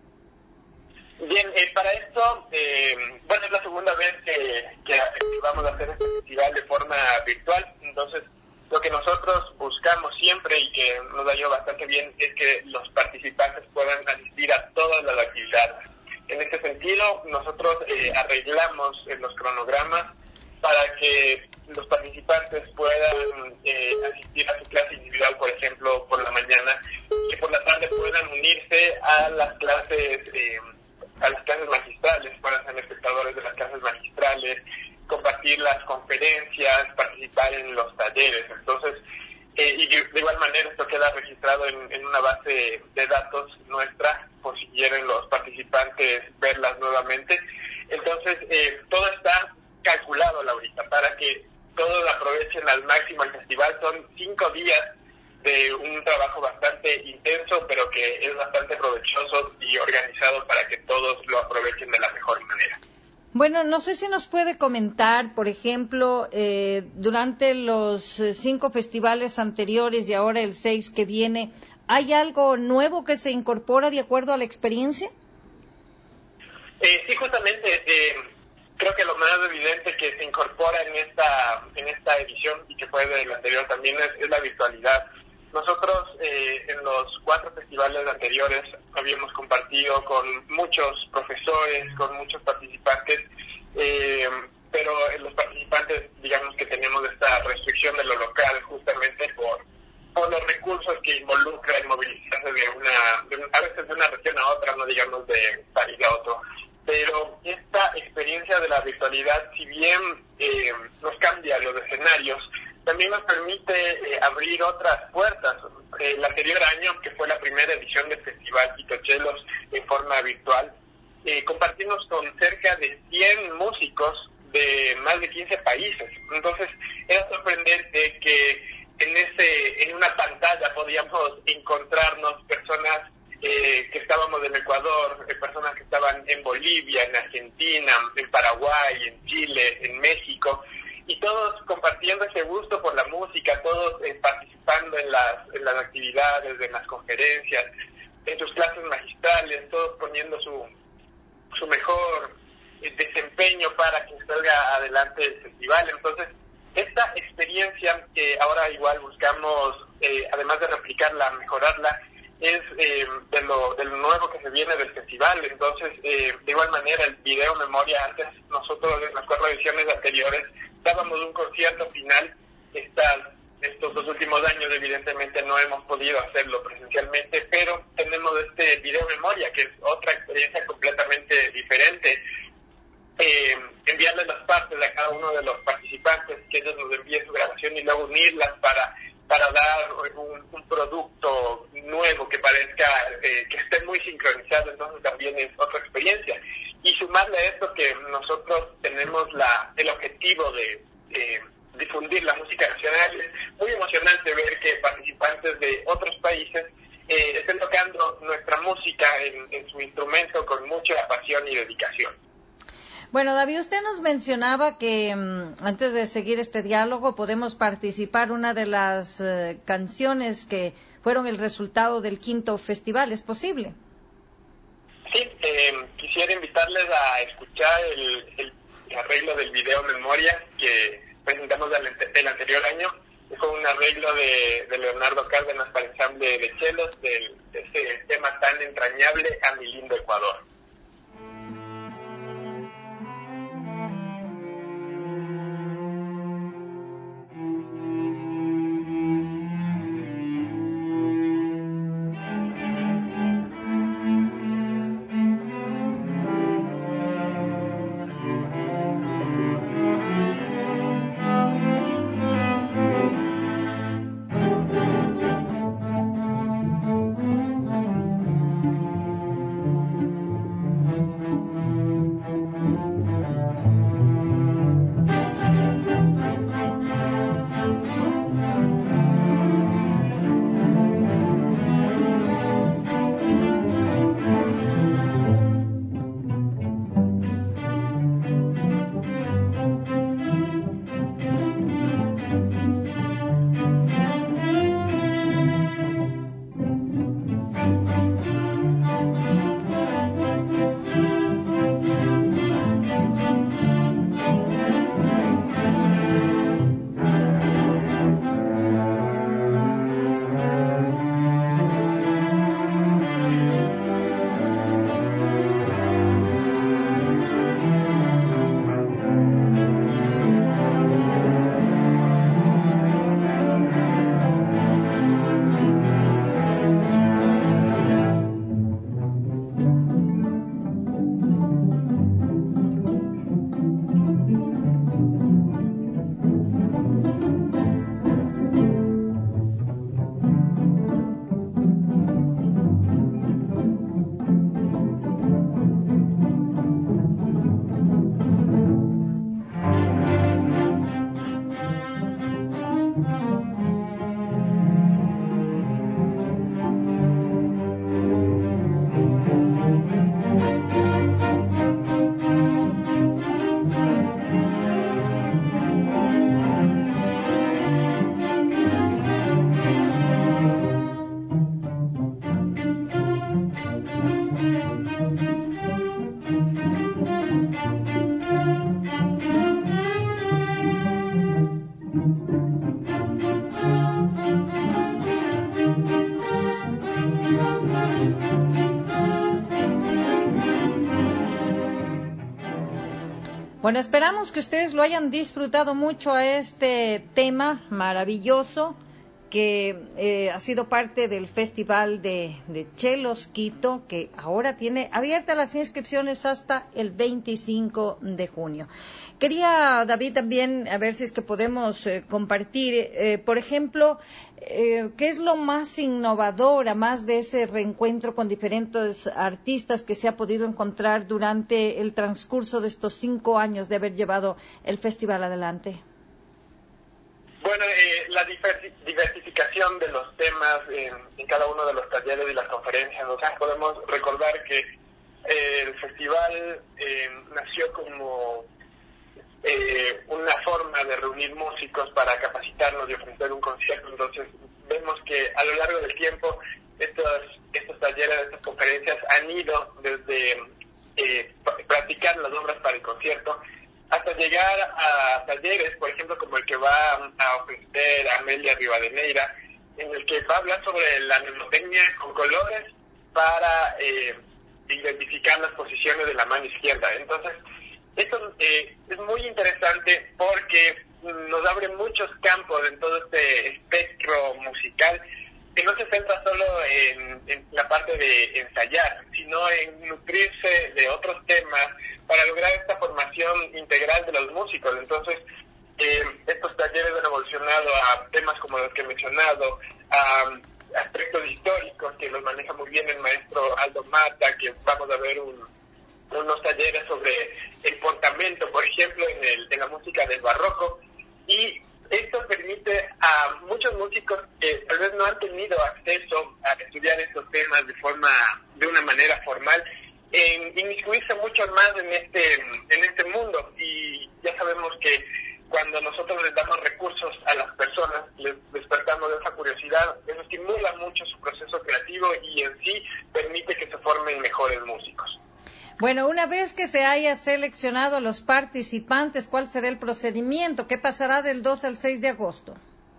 Bien, eh, para esto, eh, bueno, es la segunda vez que, que vamos a hacer este festival de forma virtual. Entonces, lo que nosotros buscamos siempre y que nos ha ido bastante bien es que los participantes puedan asistir a todas las actividades. En este sentido, nosotros eh, arreglamos en los cronogramas para que los participantes puedan eh, asistir a su clase individual, por ejemplo, por la mañana, y por la tarde puedan unirse a las clases eh, a las clases magistrales, puedan ser espectadores de las clases magistrales, compartir las conferencias, participar en los talleres. Entonces, eh, y de igual manera esto queda registrado en, en una base de datos nuestra, por si quieren los participantes verlas nuevamente. Entonces, eh, todo está calculado, Laurita, para que todos aprovechen al máximo el festival. Son cinco días de un trabajo bastante intenso, pero que es bastante provechoso y organizado para que todos lo aprovechen de la mejor manera. Bueno, no sé si nos puede comentar, por ejemplo, eh, durante los eh, cinco festivales anteriores y ahora el seis que viene, ¿hay algo nuevo que se incorpora de acuerdo a la experiencia? Eh, sí, justamente, eh, creo que lo más evidente que se incorpora en esta en esta edición y que fue del anterior también es, es la virtualidad. Nosotros eh, en los cuatro festivales anteriores habíamos compartido con muchos profesores, con muchos participantes, eh, pero los participantes, digamos que tenemos esta restricción de lo local justamente por, por los recursos que involucra el movilizarse de una, de un, a veces de una región a otra, no digamos de un país a otro. Pero esta experiencia de la virtualidad, si bien eh, nos cambia los escenarios, también nos permite eh, abrir otras puertas. Eh, el anterior año, que fue la primera edición del Festival Quitochelos en forma virtual, eh, compartimos con cerca de cien músicos de más de quince países. Entonces, era sorprendente que en ese en una pantalla podíamos encontrarnos personas eh, que estábamos en Ecuador, eh, personas que estaban en Bolivia, en Argentina, en Paraguay, en Chile, en México, y todos compartiendo ese gusto por la música, todos eh, participando en las, en las actividades, en las conferencias, en sus clases magistrales, todos poniendo su, su mejor eh, desempeño para que salga adelante el festival. Entonces, esta experiencia que ahora igual buscamos, eh, además de replicarla, mejorarla, es eh, de, lo, de lo nuevo que se viene del festival. Entonces, eh, de igual manera, el video memoria, antes nosotros en las cuatro ediciones anteriores dábamos un concierto final. Estas, estos dos últimos años evidentemente no hemos podido hacerlo presencialmente, pero tenemos este video memoria, que es otra experiencia completamente diferente. Eh, enviarles las partes a cada uno de los participantes, que ellos nos envíen su grabación y luego unirlas para, para dar un, un producto nuevo que parezca, eh, que esté muy sincronizado. Entonces también es otra experiencia. Y sumarle a esto que nosotros tenemos la, el objetivo de eh, difundir la música nacional. Es muy emocionante ver que participantes de otros países eh, estén tocando nuestra música en, en su instrumento con mucha pasión y dedicación. Bueno, David, usted nos mencionaba que um, antes de seguir este diálogo podemos participar una de las uh, canciones que fueron el resultado del quinto festival. ¿Es posible? Sí, eh, quisiera invitarles a escuchar el, el arreglo del video Memoria que presentamos del, del anterior año. Fue un arreglo de, de Leonardo Cárdenas para ensamble de chelos del, de ese tema tan entrañable, A mi lindo Ecuador. Bueno, esperamos que ustedes lo hayan disfrutado mucho a este tema maravilloso que eh, ha sido parte del Festival de, de Chelos Quito, que ahora tiene abiertas las inscripciones hasta el veinticinco de junio. Quería, David, también a ver si es que podemos eh, compartir, eh, por ejemplo, eh, qué es lo más innovador, más de ese reencuentro con diferentes artistas que se ha podido encontrar durante el transcurso de estos cinco años de haber llevado el festival adelante. Bueno, eh, la diversi- diversificación de los temas en, en cada uno de los talleres y las conferencias, o sea, podemos recordar que eh, el festival eh, nació como eh, una forma de reunir músicos para capacitarnos y ofrecer un concierto. Entonces vemos que a lo largo del tiempo estos, estos talleres, estas conferencias han ido desde eh, practicar las obras para el concierto hasta llegar a talleres, por ejemplo, como el que va a ofrecer Amelia Rivadeneira, en el que va a hablar sobre la mnemotecnia con colores para eh, identificar las posiciones de la mano izquierda. Entonces, esto eh, es muy interesante porque nos abre muchos campos en todo este espectro musical, que no se centra solo en, en la parte de ensayar, sino en nutrirse de otros temas para lograr esta formación integral de los músicos. Entonces, eh, estos talleres han evolucionado a temas como los que he mencionado, a aspectos históricos que los maneja muy bien el maestro Aldo Mata, que vamos a ver un, unos talleres sobre el portamento, por ejemplo, en, el, en la música del barroco, y esto permite a muchos músicos que tal vez no han tenido acceso a estudiar estos temas de forma, de una manera formal, en inmiscuirse mucho más en este, en este mundo. Y ya sabemos que cuando nosotros les damos recursos a las personas, les despertamos esa curiosidad, eso estimula mucho su proceso creativo y en sí permite que se formen mejores músicos. Bueno, una vez que se haya seleccionado a los participantes, ¿cuál será el procedimiento? ¿Qué pasará del dos al seis de agosto?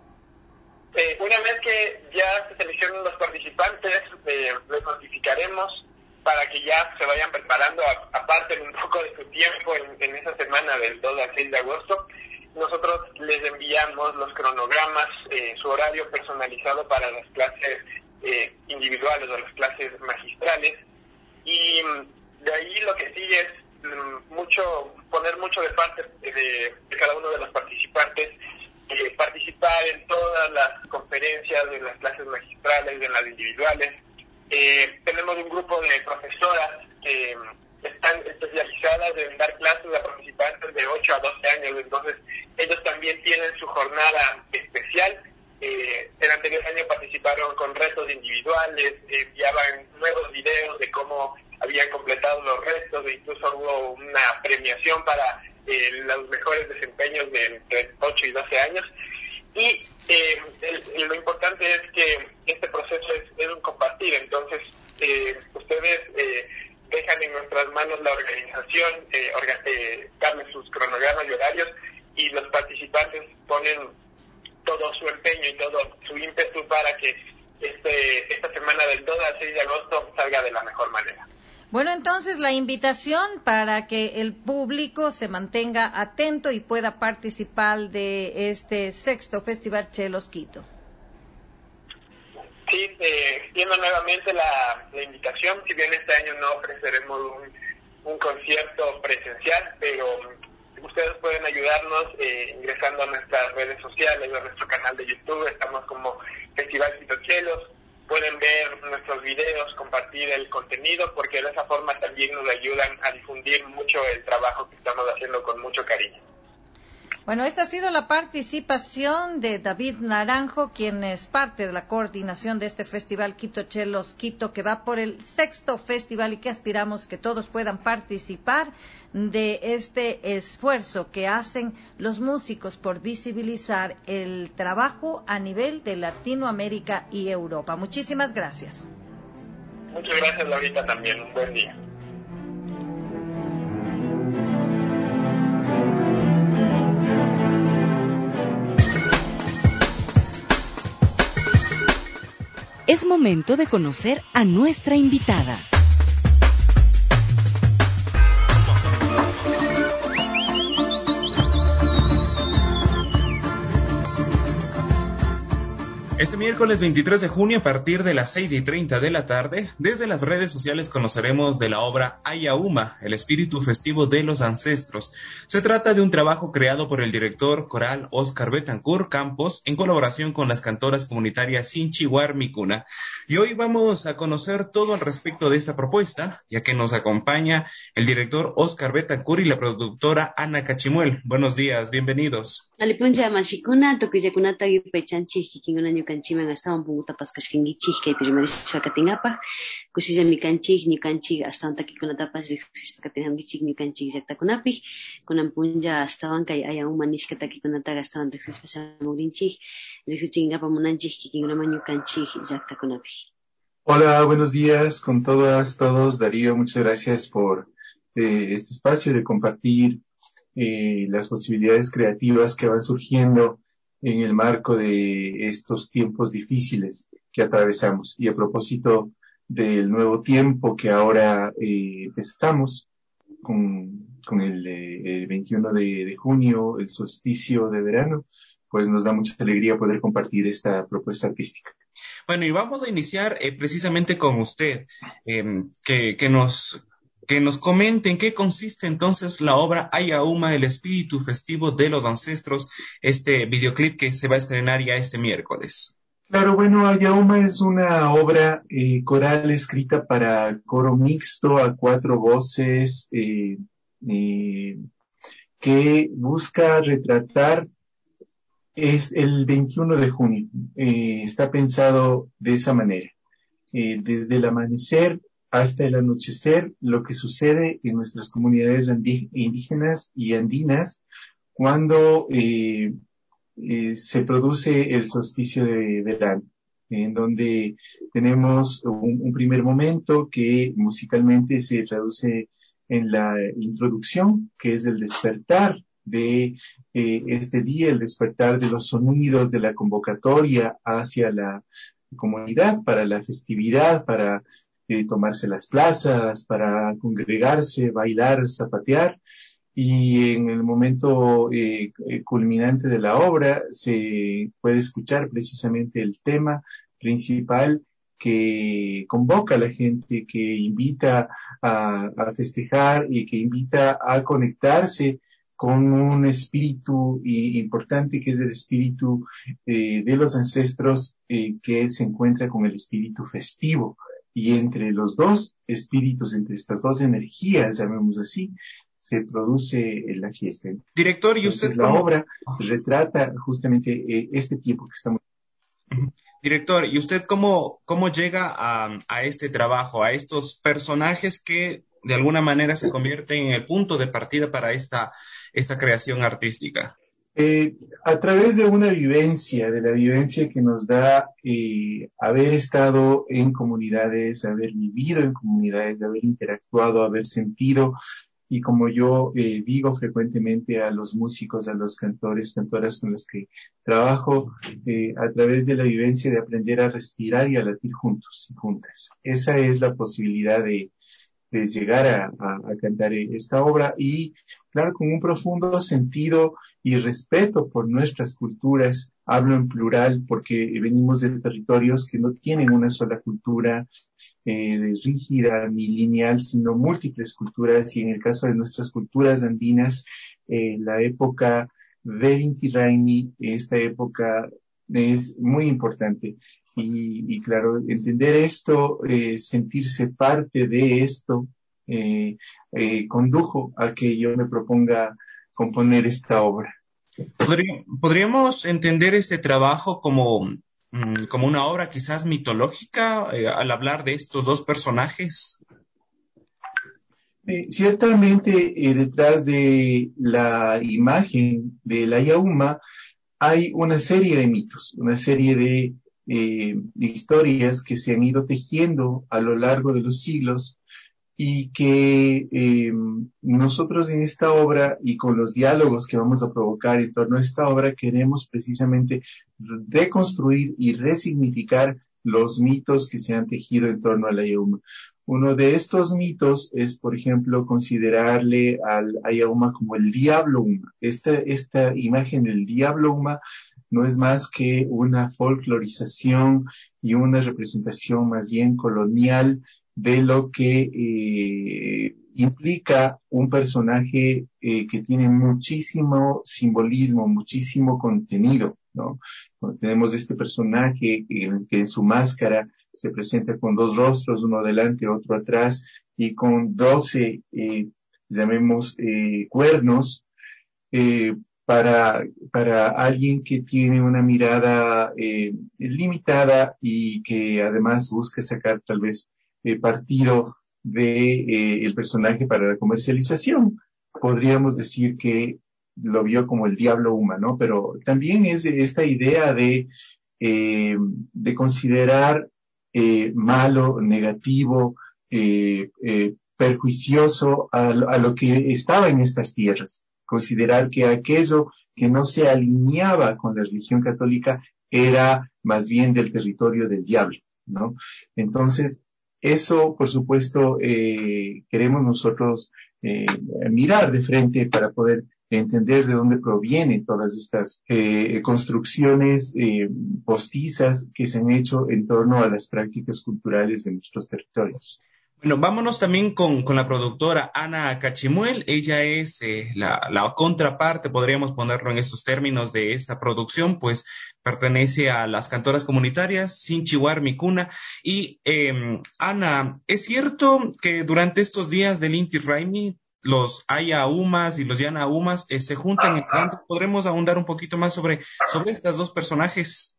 Eh, una vez que ya se seleccionen los participantes, eh, les notificaremos para que ya se vayan preparando, aparten un poco de su tiempo en, en esa semana del dos al seis de agosto. Nosotros les enviamos los cronogramas, eh, su horario personalizado para las clases eh, individuales o las clases magistrales, y de ahí lo que sigue es mm, mucho poner mucho de parte de, de cada uno de los participantes, eh, participar en todas las conferencias, en las clases magistrales, en las individuales. Eh, tenemos un grupo de profesoras que están especializadas en dar clases a participantes de ocho a doce años, entonces ellos también tienen su jornada especial. Eh, el anterior año participaron con retos individuales, enviaban nuevos videos de cómo habían completado los retos, e incluso hubo una premiación para eh, los mejores desempeños de entre ocho y doce años. Y eh, el, el, lo importante es que este proceso es, es un compartir, entonces eh, ustedes eh, dejan en nuestras manos la organización, eh, orga, eh, darles sus cronogramas y horarios, y los participantes ponen todo su empeño y todo su ímpetu para que este, esta semana del dos al seis de agosto salga de la mejor manera. Bueno, entonces la invitación para que el público se mantenga atento y pueda participar de este sexto Festival Chelos Quito. Sí, eh, extiendo nuevamente la, la invitación, si bien este año no ofreceremos un, un concierto presencial, pero ustedes pueden ayudarnos eh, ingresando a nuestras redes sociales, a nuestro canal de YouTube, estamos como Festival Quito Chelos. Pueden ver nuestros videos, compartir el contenido, porque de esa forma también nos ayudan a difundir mucho el trabajo que estamos haciendo con mucho cariño. Bueno, esta ha sido la participación de David Naranjo, quien es parte de la coordinación de este Festival Quito Chelos Quito, que va por el sexto festival y que aspiramos que todos puedan participar de este esfuerzo que hacen los músicos por visibilizar el trabajo a nivel de Latinoamérica y Europa. Muchísimas gracias. Muchas gracias, Laurita, también. Un buen día. Es momento de conocer a nuestra invitada. miércoles veintitrés de junio, a partir de las seis y treinta de la tarde, desde las redes sociales conoceremos de la obra Ayauma, el espíritu festivo de los ancestros. Se trata de un trabajo creado por el director coral Oscar Betancourt Campos en colaboración con las cantoras comunitarias Sinchihuar Micuna. Y hoy vamos a conocer todo al respecto de esta propuesta, ya que nos acompaña el director Oscar Betancourt y la productora Ana Cachimuel. Buenos días, bienvenidos. Alipuncha mashikuna, tokuyakunata yupaychanchik, kikinguna ñukanchiman astawan pungutapas kashkinkichik, kay primarisha katinapaj, kusilla mikanchik, ñukanchik astawan takikunatapas riqsispa katinhamkichik ñukanchik llaqtakunapij, kunan punlla astawan kay Ayauma nishka takikunataqa astawan riqsispa shamurinchik, riqsichinkapak munanchik kikinkunaman ñukanchik llaqtakunapij. Hola, buenos días con todas, todos. Darío, muchas gracias por eh, este espacio de compartir eh, las posibilidades creativas que van surgiendo en el marco de estos tiempos difíciles que atravesamos. Y a propósito del nuevo tiempo que ahora eh, estamos con, con el, eh, el veintiuno de, de junio, el solsticio de verano, pues nos da mucha alegría poder compartir esta propuesta artística. Bueno, y vamos a iniciar eh, precisamente con usted, eh, que, que nos... que nos comente en qué consiste entonces la obra Ayauma, el espíritu festivo de los ancestros, este videoclip que se va a estrenar ya este miércoles. Claro, bueno, Ayauma es una obra eh, coral escrita para coro mixto a cuatro voces eh, eh, que busca retratar es el veintiuno de junio. Eh, está pensado de esa manera. Eh, desde el amanecer hasta el anochecer, lo que sucede en nuestras comunidades indígenas y andinas cuando eh, eh, se produce el solsticio de verano, en donde tenemos un, un primer momento que musicalmente se traduce en la introducción, que es el despertar de eh, este día, el despertar de los sonidos de la convocatoria hacia la comunidad para la festividad, para Eh, tomarse las plazas, para congregarse, bailar, zapatear, y en el momento eh, culminante de la obra se puede escuchar precisamente el tema principal que convoca a la gente, que invita a, a festejar y que invita a conectarse con un espíritu importante que es el espíritu eh, de los ancestros eh, que se encuentra con el espíritu festivo. Y entre los dos espíritus, entre estas dos energías, llamemos así, se produce la fiesta. Director, ¿y usted Entonces, la cómo... obra retrata justamente eh, este tiempo que estamos. Director, ¿y usted cómo, cómo llega a, a este trabajo, a estos personajes que de alguna manera se convierten en el punto de partida para esta, esta creación artística? Eh, a través de una vivencia, de la vivencia que nos da eh, haber estado en comunidades, haber vivido en comunidades, haber interactuado, haber sentido, y como yo eh, digo frecuentemente a los músicos, a los cantores, cantoras con los que trabajo, eh, a través de la vivencia de aprender a respirar y a latir juntos y juntas. Esa es la posibilidad de de llegar a, a, a cantar esta obra y, claro, con un profundo sentido y respeto por nuestras culturas. Hablo en plural porque venimos de territorios que no tienen una sola cultura eh, rígida ni lineal, sino múltiples culturas, y en el caso de nuestras culturas andinas, eh, la época del Inti Raymi, esta época es muy importante. Y, y claro, entender esto, eh, sentirse parte de esto, eh, eh, condujo a que yo me proponga componer esta obra. ¿Podría, ¿Podríamos entender este trabajo como, como una obra quizás mitológica eh, al hablar de estos dos personajes? Eh, ciertamente, eh, detrás de la imagen de la Ayauma hay una serie de mitos, una serie de Eh, historias que se han ido tejiendo a lo largo de los siglos y que eh, nosotros en esta obra y con los diálogos que vamos a provocar en torno a esta obra queremos precisamente reconstruir y resignificar los mitos que se han tejido en torno a la Ayauma. Uno de estos mitos es, por ejemplo, considerarle al Ayauma como el diablo Uma. Esta, esta imagen del diablo Uma no es más que una folclorización y una representación más bien colonial de lo que eh, implica un personaje eh, que tiene muchísimo simbolismo, muchísimo contenido, ¿no? Cuando tenemos este personaje en que en su máscara se presenta con dos rostros, uno delante, otro atrás, y con doce, eh, llamemos, eh, cuernos, eh, para, para alguien que tiene una mirada eh, limitada y que además busca sacar tal vez eh, partido de eh, el personaje para la comercialización. Podríamos decir que lo vio como el diablo humano, pero también es esta idea de, eh, de considerar eh, malo, negativo, eh, eh, perjuicioso a, a lo que estaba en estas tierras. Considerar que aquello que no se alineaba con la religión católica era más bien del territorio del diablo, ¿no? Entonces, eso, por supuesto, eh, queremos nosotros eh, mirar de frente para poder entender de dónde provienen todas estas eh, construcciones eh, postizas que se han hecho en torno a las prácticas culturales de nuestros territorios. Bueno, vámonos también con, con la productora Ana Cachimuel. Ella es eh, la, la contraparte, podríamos ponerlo en estos términos, de esta producción, pues pertenece a las cantoras comunitarias Sinchihuar Micuna. Y eh, Ana, ¿es cierto que durante estos días del Inti Raymi los Ayahumas y los Yanahumas eh, se juntan en canto? ¿Podremos ahondar un poquito más sobre, sobre estas dos personajes?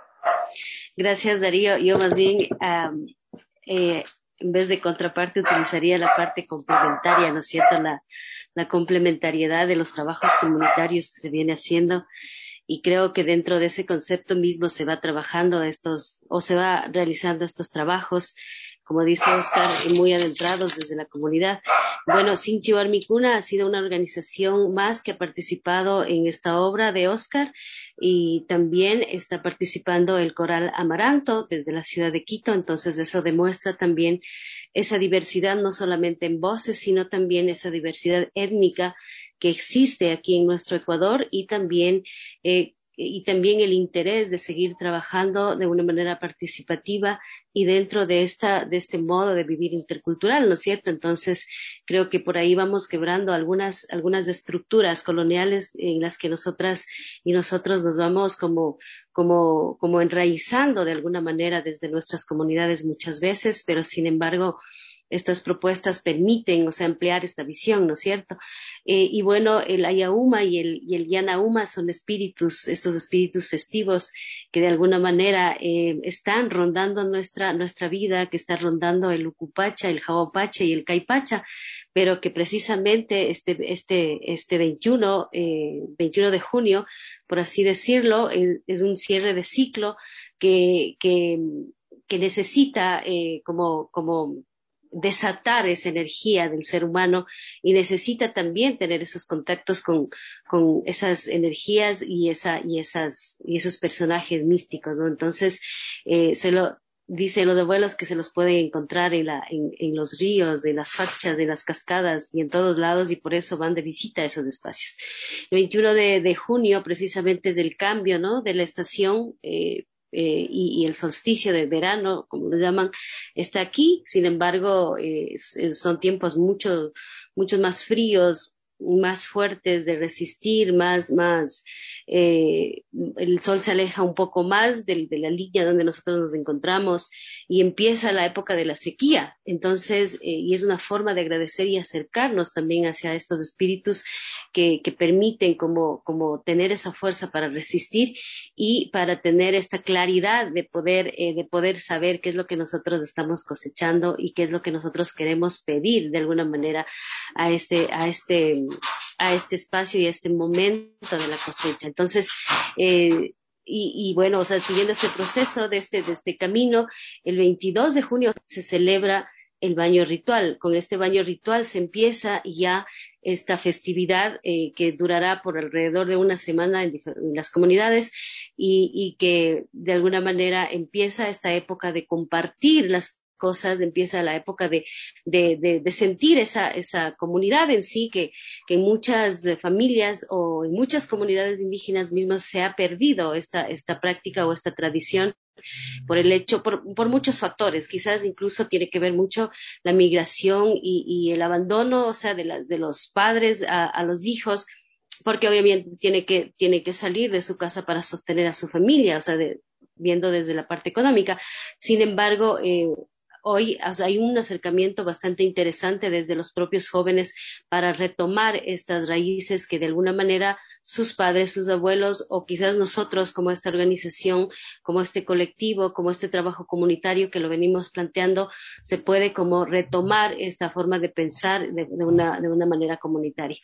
Gracias, Darío. Yo más bien, um, eh, en vez de contraparte, utilizaría la parte complementaria, ¿no es cierto? La, la complementariedad de los trabajos comunitarios que se viene haciendo. Y creo que dentro de ese concepto mismo se va trabajando estos, o se va realizando estos trabajos, como dice Oscar, muy adentrados desde la comunidad. Bueno, Sinchihuar Micuna ha sido una organización más que ha participado en esta obra de Oscar, y también está participando el Coral Amaranto desde la ciudad de Quito. Entonces eso demuestra también esa diversidad, no solamente en voces, sino también esa diversidad étnica que existe aquí en nuestro Ecuador, y también eh, y también el interés de seguir trabajando de una manera participativa y dentro de esta de este modo de vivir intercultural, ¿no es cierto? Entonces creo que por ahí vamos quebrando algunas algunas estructuras coloniales en las que nosotras y nosotros nos vamos como como como enraizando de alguna manera desde nuestras comunidades muchas veces, pero sin embargo estas propuestas permiten, o sea, ampliar esta visión, ¿no es cierto? Eh, y bueno, el Ayauma y el, y el Yanauma son espíritus, estos espíritus festivos que de alguna manera eh, están rondando nuestra, nuestra vida, que está rondando el Ucupacha, el Jaopacha y el Caipacha, pero que precisamente este, este, este veintiuno, eh, veintiuno de junio, por así decirlo, es, es un cierre de ciclo que, que, que necesita eh, como, como desatar esa energía del ser humano, y necesita también tener esos contactos con, con esas energías y esa y esas y esos personajes místicos, ¿no? Entonces eh, se lo dicen los abuelos que se los puede encontrar en la en, en los ríos, en las fachas, en las cascadas y en todos lados, y por eso van de visita a esos espacios. El veintiuno de, de junio precisamente es el cambio, ¿no?, de la estación eh, Eh, y, y el solsticio de verano, como lo llaman, está aquí. Sin embargo, eh, son tiempos mucho, mucho más fríos, más fuertes de resistir, más, más, eh, el sol se aleja un poco más de, de la línea donde nosotros nos encontramos, y empieza la época de la sequía. Entonces, eh, y es una forma de agradecer y acercarnos también hacia estos espíritus que, que permiten como, como tener esa fuerza para resistir y para tener esta claridad de poder, eh, de poder saber qué es lo que nosotros estamos cosechando y qué es lo que nosotros queremos pedir de alguna manera a este, a este, a este espacio y a este momento de la cosecha. Entonces, eh, y, y bueno, o sea, siguiendo este proceso de este, de este camino, el veintidós de junio se celebra el baño ritual. Con este baño ritual se empieza ya esta festividad eh, que durará por alrededor de una semana en, en las comunidades, y, y que de alguna manera empieza esta época de compartir las cosas, empieza la época de, de, de, de sentir esa, esa comunidad en sí, que, que en muchas familias o en muchas comunidades indígenas mismas se ha perdido esta, esta práctica o esta tradición por el hecho, por, por muchos factores, quizás incluso tiene que ver mucho la migración y, y el abandono, o sea, de las, de los padres a, a los hijos, porque obviamente tiene que, tiene que salir de su casa para sostener a su familia, o sea, de, viendo desde la parte económica. Sin embargo, eh, hoy o sea, hay un acercamiento bastante interesante desde los propios jóvenes para retomar estas raíces que de alguna manera sus padres, sus abuelos o quizás nosotros como esta organización, como este colectivo, como este trabajo comunitario que lo venimos planteando, se puede como retomar esta forma de pensar de, de, una, de una manera comunitaria.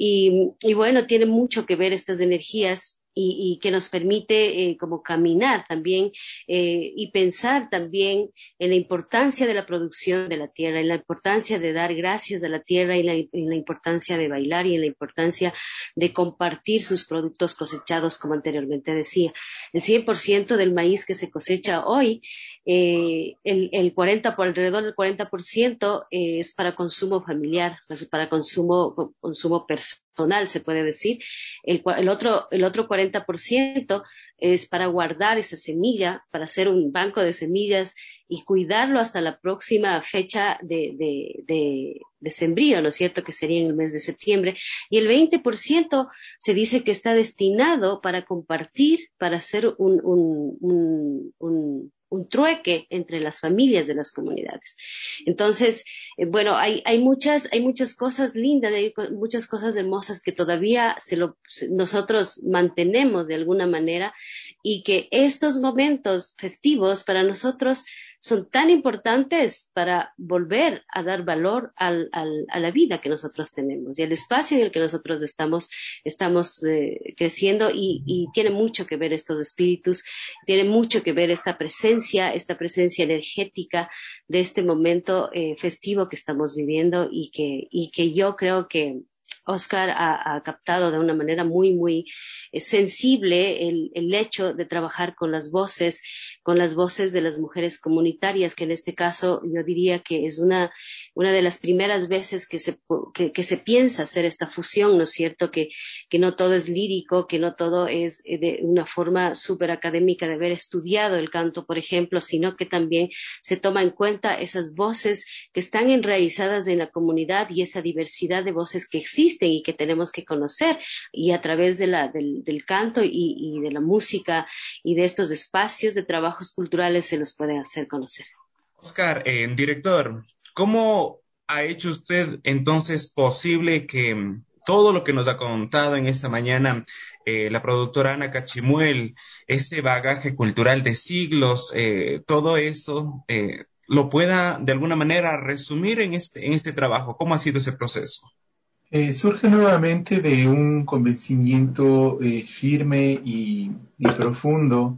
Y, y bueno, tiene mucho que ver estas energías Y, y que nos permite eh, como caminar también eh, y pensar también en la importancia de la producción de la tierra, en la importancia de dar gracias a la tierra y la, en la importancia de bailar y en la importancia de compartir sus productos cosechados, como anteriormente decía. El cien por ciento del maíz que se cosecha hoy, eh, el, el cuarenta por alrededor del cuarenta por ciento eh, es para consumo familiar, para consumo, consumo personal, se puede decir. El, el otro, el otro cuarenta por ciento es para guardar esa semilla, para hacer un banco de semillas y cuidarlo hasta la próxima fecha de, de, de, de sembrío, ¿no es cierto?, que sería en el mes de septiembre. Y el veinte por ciento se dice que está destinado para compartir, para hacer un, un, un, un un trueque entre las familias de las comunidades. Entonces, eh, bueno, hay, hay muchas, hay muchas cosas lindas, hay co- muchas cosas hermosas que todavía se lo, se, nosotros mantenemos de alguna manera y que estos momentos festivos para nosotros son tan importantes para volver a dar valor al, al, a la vida que nosotros tenemos y al espacio en el que nosotros estamos, estamos eh, creciendo y, y tiene mucho que ver estos espíritus, tiene mucho que ver esta presencia, esta presencia energética de este momento eh, festivo que estamos viviendo y que, y que yo creo que Oscar ha, ha captado de una manera muy, muy eh, sensible el, el hecho de trabajar con las voces, con las voces de las mujeres comunitarias, que en este caso yo diría que es una, una de las primeras veces que se, que, que se piensa hacer esta fusión, ¿no es cierto? Que, que no todo es lírico, que no todo es de una forma súper académica de haber estudiado el canto, por ejemplo, sino que también se toma en cuenta esas voces que están enraizadas en la comunidad y esa diversidad de voces que existen y que tenemos que conocer, y a través de la, del, del canto y, y de la música y de estos espacios de trabajos culturales se los puede hacer conocer. Oscar, eh, director, ¿cómo ha hecho usted entonces posible que mm, todo lo que nos ha contado en esta mañana eh, la productora Ana Cachimuel, ese bagaje cultural de siglos, eh, todo eso, eh, lo pueda de alguna manera resumir en este, en este trabajo? ¿Cómo ha sido ese proceso? Eh, surge nuevamente de un convencimiento eh, firme y, y profundo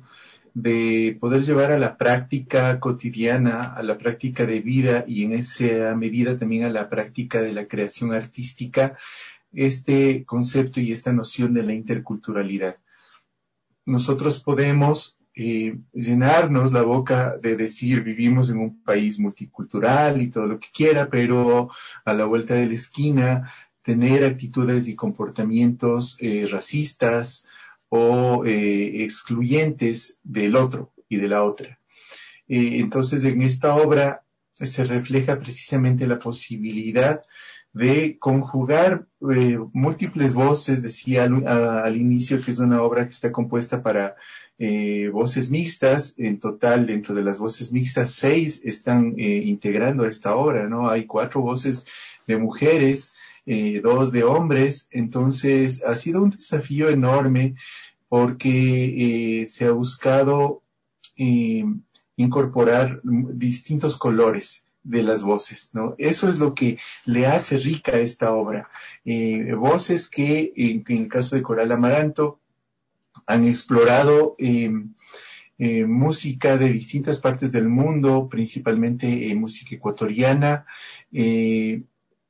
de poder llevar a la práctica cotidiana, a la práctica de vida y en esa medida también a la práctica de la creación artística, este concepto y esta noción de la interculturalidad. Nosotros podemos eh, llenarnos la boca de decir vivimos en un país multicultural y todo lo que quiera, pero a la vuelta de la esquina tener actitudes y comportamientos eh, racistas o eh, excluyentes del otro y de la otra. Eh, entonces, en esta obra se refleja precisamente la posibilidad de conjugar eh, múltiples voces. Decía al, a, al inicio que es una obra que está compuesta para eh, voces mixtas. En total, dentro de las voces mixtas, seis están eh, integrando esta obra, ¿no? Hay cuatro voces de mujeres, eh, dos de hombres. Entonces, ha sido un desafío enorme porque eh, se ha buscado eh, incorporar distintos colores de las voces, ¿no? Eso es lo que le hace rica a esta obra. Eh, voces que, en, en el caso de Coral Amaranto, han explorado eh, eh, música de distintas partes del mundo, principalmente eh, música ecuatoriana, eh,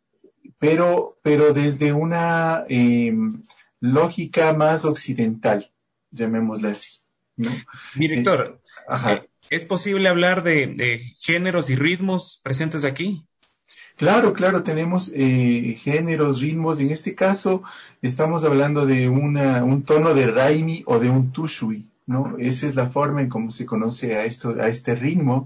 pero, pero desde una eh, lógica más occidental, llamémosla así, ¿no? Director, Eh, ajá. ¿Es posible hablar de, de géneros y ritmos presentes aquí? Claro, claro, tenemos eh, géneros, ritmos. En este caso estamos hablando de una, un tono de raimi o de un tushui, ¿no? Esa es la forma en cómo se conoce a, esto, a este ritmo.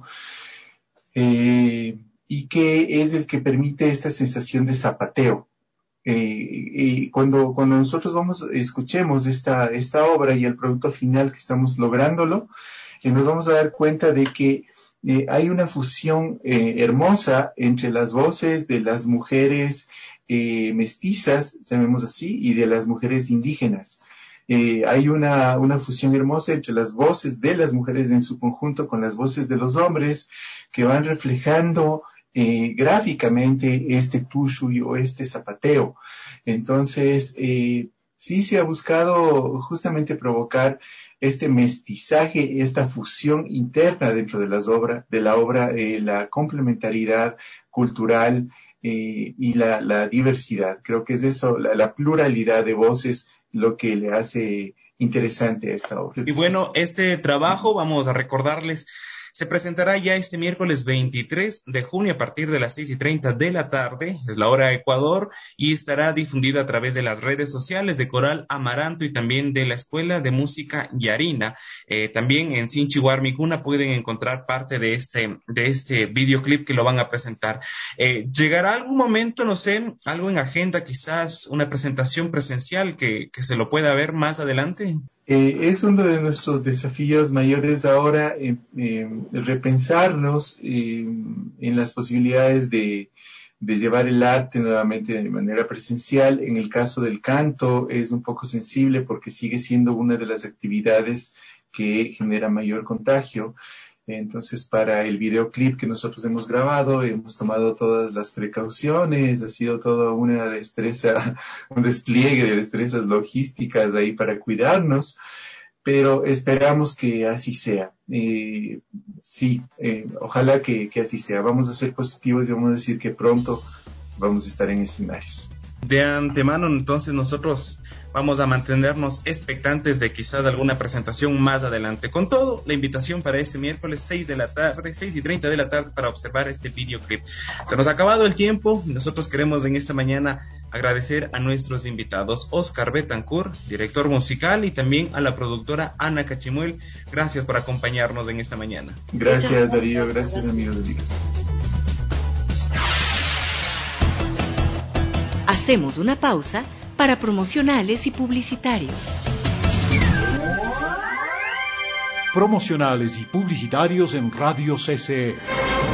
Eh, y que es el que permite esta sensación de zapateo. Eh, y cuando, cuando nosotros vamos, escuchemos esta, esta obra y el producto final que estamos lográndolo, eh, nos vamos a dar cuenta de que eh, hay una fusión eh, hermosa entre las voces de las mujeres eh, mestizas, llamemos así, y de las mujeres indígenas. Eh, hay una, una fusión hermosa entre las voces de las mujeres en su conjunto con las voces de los hombres que van reflejando eh, gráficamente este tushui o este zapateo. Entonces, eh, sí se ha buscado justamente provocar este mestizaje, esta fusión interna dentro de las obras, de la obra, eh, la complementariedad cultural eh, y la, la diversidad. Creo que es eso, la, la pluralidad de voces lo que le hace interesante a esta obra. Y bueno, este trabajo, vamos a recordarles, se presentará ya este miércoles veintitrés de junio a partir de las seis y treinta de la tarde, es la hora de Ecuador, y estará difundido a través de las redes sociales de Coral Amaranto y también de la Escuela de Música Yarina. Eh, también en Sinchihuarmicuna pueden encontrar parte de este, de este videoclip que lo van a presentar. Eh, ¿Llegará algún momento, no sé, algo en agenda, quizás una presentación presencial que, que se lo pueda ver más adelante? Eh, es uno de nuestros desafíos mayores ahora, eh, eh, repensarnos eh, en las posibilidades de, de llevar el arte nuevamente de manera presencial. En el caso del canto es un poco sensible porque sigue siendo una de las actividades que genera mayor contagio. Entonces, para el videoclip que nosotros hemos grabado, hemos tomado todas las precauciones, ha sido toda una destreza, un despliegue de destrezas logísticas ahí para cuidarnos, pero esperamos que así sea. Eh, sí, eh, ojalá que, que así sea. Vamos a ser positivos y vamos a decir que pronto vamos a estar en escenarios. De antemano, entonces, nosotros vamos a mantenernos expectantes de quizás alguna presentación más adelante. Con todo, la invitación para este miércoles seis de la tarde, seis y treinta de la tarde para observar este videoclip. Se nos ha acabado el tiempo y nosotros queremos en esta mañana agradecer a nuestros invitados, Oscar Betancourt, director musical, y también a la productora Ana Cachimuel. Gracias por acompañarnos en esta mañana. Gracias, Darío. Gracias, amigos de Dios. Hacemos una pausa para promocionales y publicitarios. Promocionales y publicitarios en Radio C C E.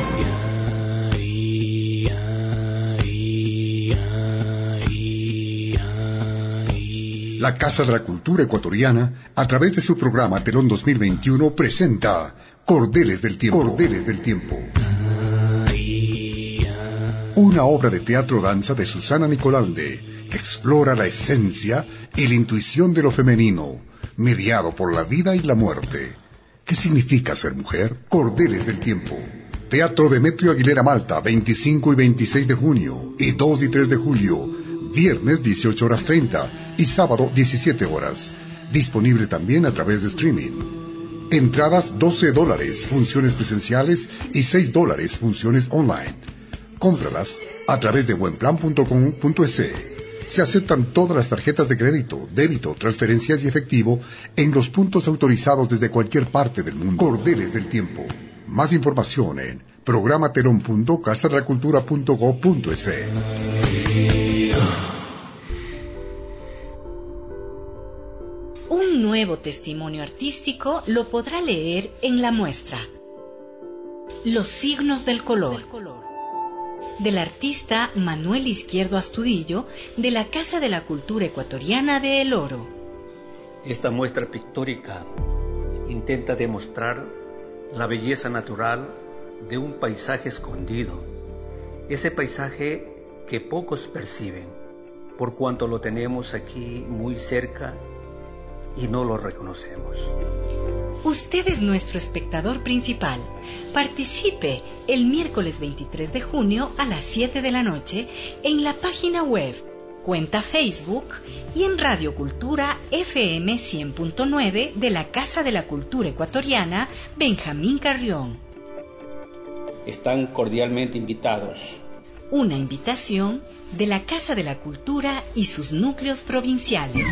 La Casa de la Cultura Ecuatoriana, a través de su programa Telón dos mil veintiuno, presenta Cordeles del Tiempo. Cordeles del Tiempo. Una obra de teatro-danza de Susana Nicolalde, que explora la esencia y la intuición de lo femenino, mediado por la vida y la muerte. ¿Qué significa ser mujer? Cordeles del Tiempo. Teatro Demetrio Aguilera Malta, veinticinco y veintiséis de junio, y dos y tres de julio, viernes dieciocho horas treinta y sábado diecisiete horas. Disponible también a través de streaming. Entradas doce dólares, funciones presenciales, y seis dólares, funciones online. Cómpralas a través de buenplan punto com punto es. Se aceptan todas las tarjetas de crédito, débito, transferencias y efectivo en los puntos autorizados desde cualquier parte del mundo. Cordeles del Tiempo. Más información en programaterón punto casa de la cultura punto gob punto es. Un nuevo testimonio artístico lo podrá leer en la muestra Los signos del color, del artista Manuel Izquierdo Astudillo, de la Casa de la Cultura Ecuatoriana de El Oro. Esta muestra pictórica intenta demostrar la belleza natural de un paisaje escondido, ese paisaje que pocos perciben, por cuanto lo tenemos aquí muy cerca y no lo reconocemos. Usted es nuestro espectador principal. Participe el miércoles veintitrés de junio a las siete de la noche en la página web cuenta Facebook y en Radio Cultura F M cien punto nueve de la Casa de la Cultura Ecuatoriana Benjamín Carrión. Están cordialmente invitados. Una invitación de la Casa de la Cultura y sus núcleos provinciales.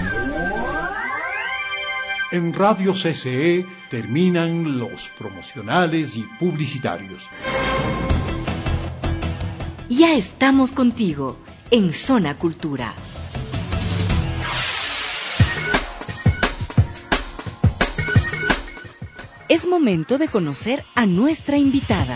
En Radio C C E terminan los promocionales y publicitarios. Ya estamos contigo en Zona Cultura. Es momento de conocer a nuestra invitada.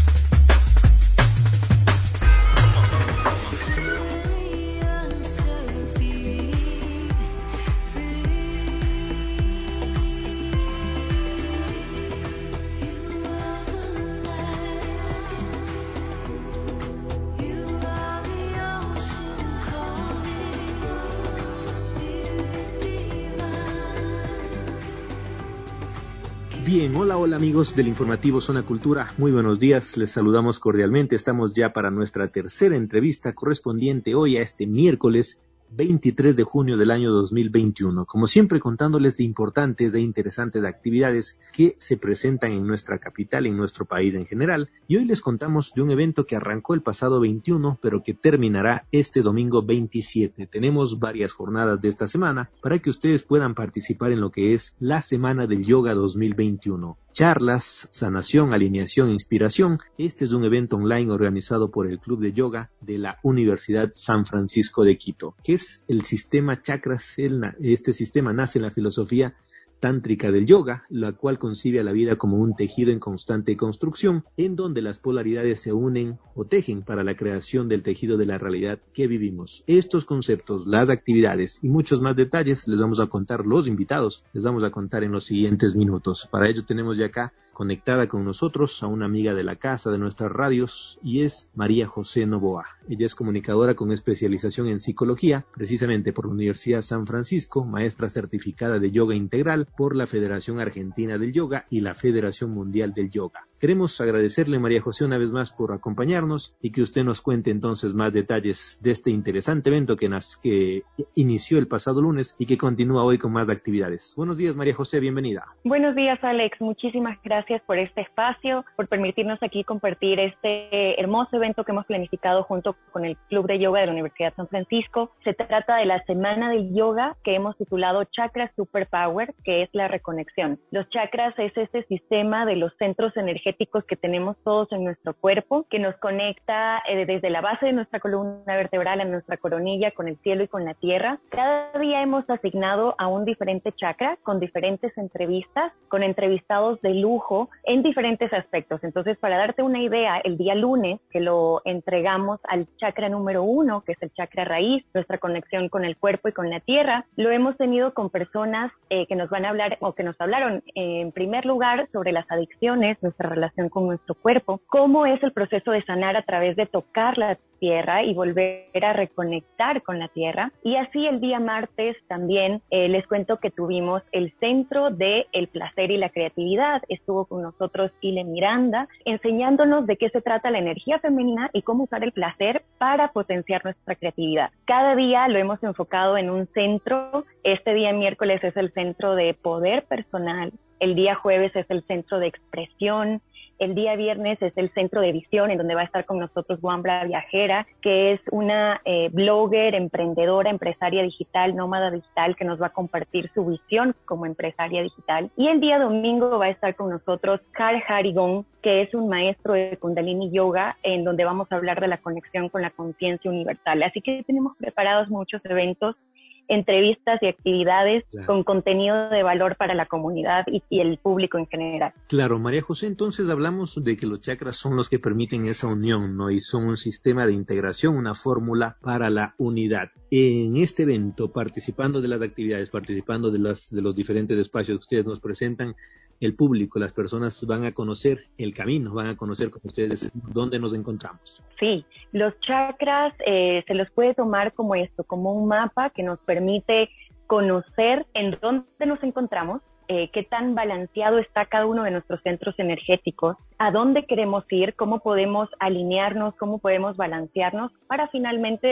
Bien, hola, hola amigos del informativo Zona Cultura, muy buenos días, les saludamos cordialmente, estamos ya para nuestra tercera entrevista correspondiente hoy a este miércoles veintitrés de junio del año dos mil veintiuno, como siempre contándoles de importantes e interesantes actividades que se presentan en nuestra capital, en nuestro país en general, y hoy les contamos de un evento que arrancó el pasado veintiuno, pero que terminará este domingo veintisiete. Tenemos varias jornadas de esta semana para que ustedes puedan participar en lo que es la Semana del Yoga dos mil veintiuno. Charlas, sanación, alineación, inspiración. Este es un evento online organizado por el Club de Yoga de la Universidad San Francisco de Quito, que es el sistema chakras. Este sistema nace en la filosofía tántrica del yoga, la cual concibe a la vida como un tejido en constante construcción, en donde las polaridades se unen o tejen para la creación del tejido de la realidad que vivimos. Estos conceptos, las actividades y muchos más detalles les vamos a contar los invitados, les vamos a contar en los siguientes minutos. Para ello tenemos ya acá conectada con nosotros a una amiga de la casa, de nuestras radios, y es María José Novoa. Ella es comunicadora con especialización en psicología, precisamente por la Universidad San Francisco, maestra certificada de yoga integral por la Federación Argentina del Yoga y la Federación Mundial del Yoga. Queremos agradecerle, María José, una vez más por acompañarnos y que usted nos cuente entonces más detalles de este interesante evento que, nas- que inició el pasado lunes y que continúa hoy con más actividades. Buenos días, María José, bienvenida. Buenos días, Alex. Muchísimas gracias por este espacio, por permitirnos aquí compartir este hermoso evento que hemos planificado junto con el Club de Yoga de la Universidad San Francisco. Se trata de la Semana del Yoga que hemos titulado Chakras Superpower, que es la reconexión. Los chakras es este sistema de los centros energéticos que tenemos todos en nuestro cuerpo, que nos conecta eh, desde la base de nuestra columna vertebral a nuestra coronilla con el cielo y con la tierra. Cada día hemos asignado a un diferente chakra con diferentes entrevistas, con entrevistados de lujo en diferentes aspectos. Entonces, para darte una idea, el día lunes que lo entregamos al chakra número uno, que es el chakra raíz, nuestra conexión con el cuerpo y con la tierra, lo hemos tenido con personas eh, que nos van a hablar o que nos hablaron eh, en primer lugar sobre las adicciones, nuestra relación con nuestro cuerpo, cómo es el proceso de sanar a través de tocar la tierra y volver a reconectar con la tierra. Y así el día martes también eh, les cuento que tuvimos el centro de el placer y la creatividad. Estuvo con nosotros Ile Miranda enseñándonos de qué se trata la energía femenina y cómo usar el placer para potenciar nuestra creatividad. Cada día lo hemos enfocado en un centro. Este día miércoles es el centro de poder personal, el día jueves es el centro de expresión, el día viernes es el centro de visión, en donde va a estar con nosotros Wambra Viajera, que es una eh, blogger, emprendedora, empresaria digital, nómada digital, que nos va a compartir su visión como empresaria digital. Y el día domingo va a estar con nosotros Har Harigong, que es un maestro de Kundalini Yoga, en donde vamos a hablar de la conexión con la conciencia universal. Así que tenemos preparados muchos eventos, entrevistas y actividades claro. con contenido de valor para la comunidad y, y el público en general. Claro, María José, entonces hablamos de que los chakras son los que permiten esa unión, ¿no? Y son un sistema de integración, una fórmula para la unidad. En este evento, participando de las actividades, participando de, las, de los diferentes espacios que ustedes nos presentan, el público, las personas van a conocer el camino, van a conocer con ustedes dónde nos encontramos. Sí, los chakras eh, se los puede tomar como esto, como un mapa que nos permite conocer en dónde nos encontramos, eh, qué tan balanceado está cada uno de nuestros centros energéticos, a dónde queremos ir, cómo podemos alinearnos, cómo podemos balancearnos para finalmente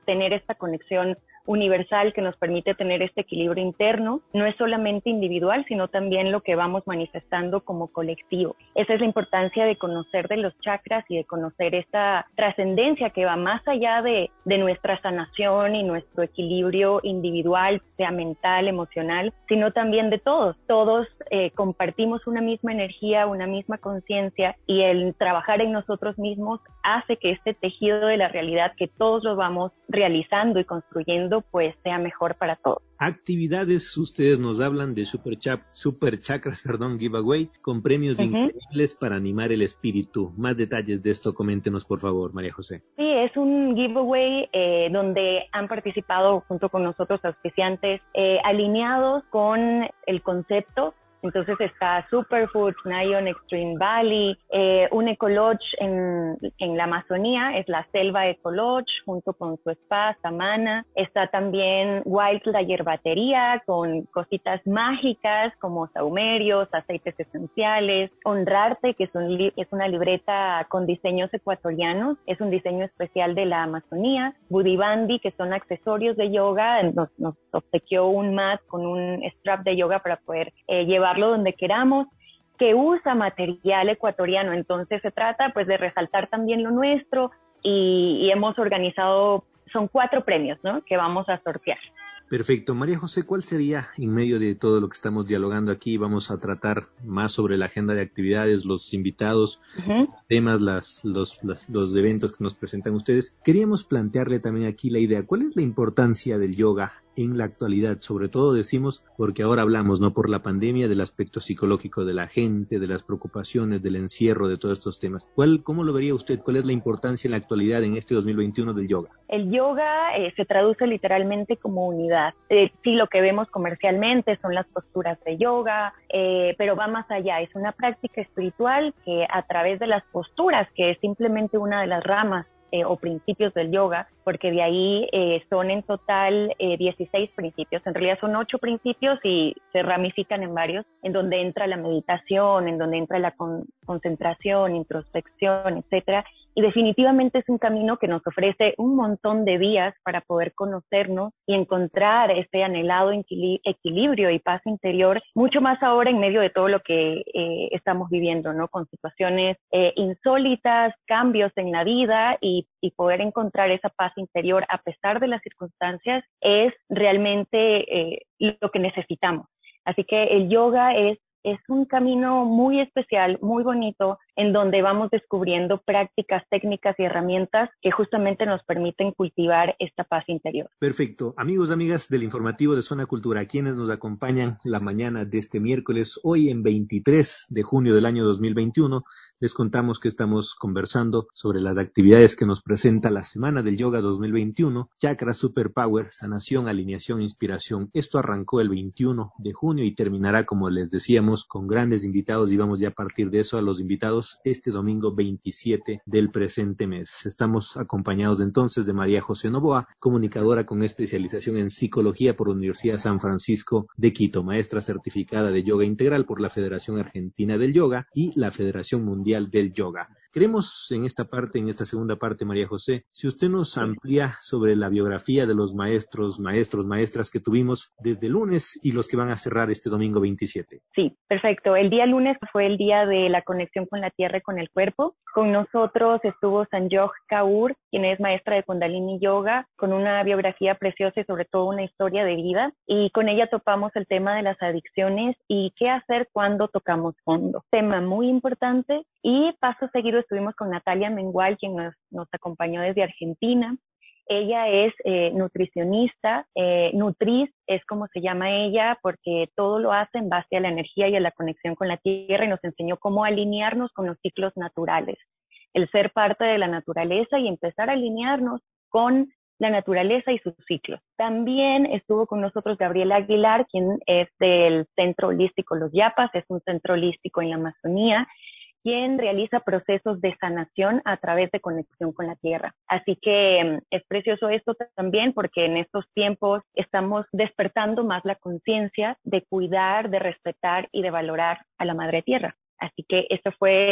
tener esta conexión universal que nos permite tener este equilibrio interno, no es solamente individual, sino también lo que vamos manifestando como colectivo. Esa es la importancia de conocer de los chakras y de conocer esta trascendencia que va más allá de, de nuestra sanación y nuestro equilibrio individual, sea mental, emocional, sino también de todos. Todos eh, compartimos una misma energía, una misma conciencia, y el trabajar en nosotros mismos hace que este tejido de la realidad que todos lo vamos realizando y construyendo pues sea mejor para todos. Actividades, ustedes nos hablan de Super, Chap, Super Chakras, perdón, Giveaway, con premios uh-huh. increíbles para animar el espíritu. Más detalles de esto, coméntenos por favor, María José. Sí, es un giveaway eh, donde han participado junto con nosotros auspiciantes eh, alineados con el concepto. Entonces está Superfoods, Nayon Extreme Valley, eh, un ecolodge en, en la Amazonía, es la Selva Ecolodge, junto con su spa, Samana. Está también Wild la Hierbatería, con cositas mágicas como saumerios, aceites esenciales. Honrarte, que es, un li- es una libreta con diseños ecuatorianos, es un diseño especial de la Amazonía. Budibandi, que son accesorios de yoga, nos, nos obsequió un mat con un strap de yoga para poder eh, llevar donde queramos, que usa material ecuatoriano. Entonces se trata pues de resaltar también lo nuestro y, y hemos organizado, son cuatro premios, ¿no?, que vamos a sortear. Perfecto. María José, ¿cuál sería, en medio de todo lo que estamos dialogando aquí, vamos a tratar más sobre la agenda de actividades, los invitados, uh-huh. temas, las, los, las, los eventos que nos presentan ustedes? Queríamos plantearle también aquí la idea, ¿cuál es la importancia del yoga en la actualidad? Sobre todo decimos, porque ahora hablamos, no por la pandemia, del aspecto psicológico de la gente, de las preocupaciones, del encierro, de todos estos temas. ¿Cuál, cómo lo vería usted? ¿Cuál es la importancia en la actualidad, en este dos mil veintiuno, del yoga? El yoga eh, se traduce literalmente como unidad. Eh, sí, lo que vemos comercialmente son las posturas de yoga, eh, pero va más allá. Es una práctica espiritual que a través de las posturas, que es simplemente una de las ramas Eh, o principios del yoga, porque de ahí eh, son en total eh, dieciséis principios. En realidad son ocho principios y se ramifican en varios, en donde entra la meditación, en donde entra la con- concentración, introspección, etcétera. Y definitivamente es un camino que nos ofrece un montón de vías para poder conocernos y encontrar este anhelado equil- equilibrio y paz interior, mucho más ahora en medio de todo lo que eh, estamos viviendo, ¿no? Con situaciones eh, insólitas, cambios en la vida, y, y poder encontrar esa paz interior a pesar de las circunstancias es realmente eh, lo que necesitamos. Así que el yoga es Es un camino muy especial, muy bonito, en donde vamos descubriendo prácticas, técnicas y herramientas que justamente nos permiten cultivar esta paz interior. Perfecto. Amigos y amigas del informativo de Zona Cultura, quienes nos acompañan la mañana de este miércoles, hoy en veintitrés de junio del año dos mil veintiuno, les contamos que estamos conversando sobre las actividades que nos presenta la Semana del Yoga dos mil veintiuno, Chakra Superpower, Sanación, Alineación, Inspiración. Esto arrancó el veintiuno de junio y terminará, como les decíamos, con grandes invitados, y vamos ya a partir de eso a los invitados este domingo veintisiete del presente mes. Estamos acompañados entonces de María José Novoa, comunicadora con especialización en psicología por la Universidad San Francisco de Quito, maestra certificada de yoga integral por la Federación Argentina del Yoga y la Federación Mundial del Yoga. Queremos en esta parte, en esta segunda parte, María José, si usted nos amplía sobre la biografía de los maestros, maestros, maestras que tuvimos desde el lunes y los que van a cerrar este domingo veintisiete. Sí, perfecto. El día lunes fue el día de la conexión con la tierra y con el cuerpo. Con nosotros estuvo Sanjog Kaur, quien es maestra de Kundalini Yoga, con una biografía preciosa y sobre todo una historia de vida. Y con ella topamos el tema de las adicciones y qué hacer cuando tocamos fondo. Tema muy importante. Y paso seguido estuvimos con Natalia Mengual, quien nos, nos acompañó desde Argentina. Ella es eh, nutricionista, eh, Nutriz es como se llama ella, porque todo lo hace en base a la energía y a la conexión con la tierra, y nos enseñó cómo alinearnos con los ciclos naturales, el ser parte de la naturaleza y empezar a alinearnos con la naturaleza y sus ciclos. También estuvo con nosotros Gabriela Aguilar, quien es del Centro Holístico Los Yapas, es un centro holístico en la Amazonía, quien realiza procesos de sanación a través de conexión con la tierra. Así que es precioso esto también, porque en estos tiempos estamos despertando más la conciencia de cuidar, de respetar y de valorar a la madre tierra. Así que esto fue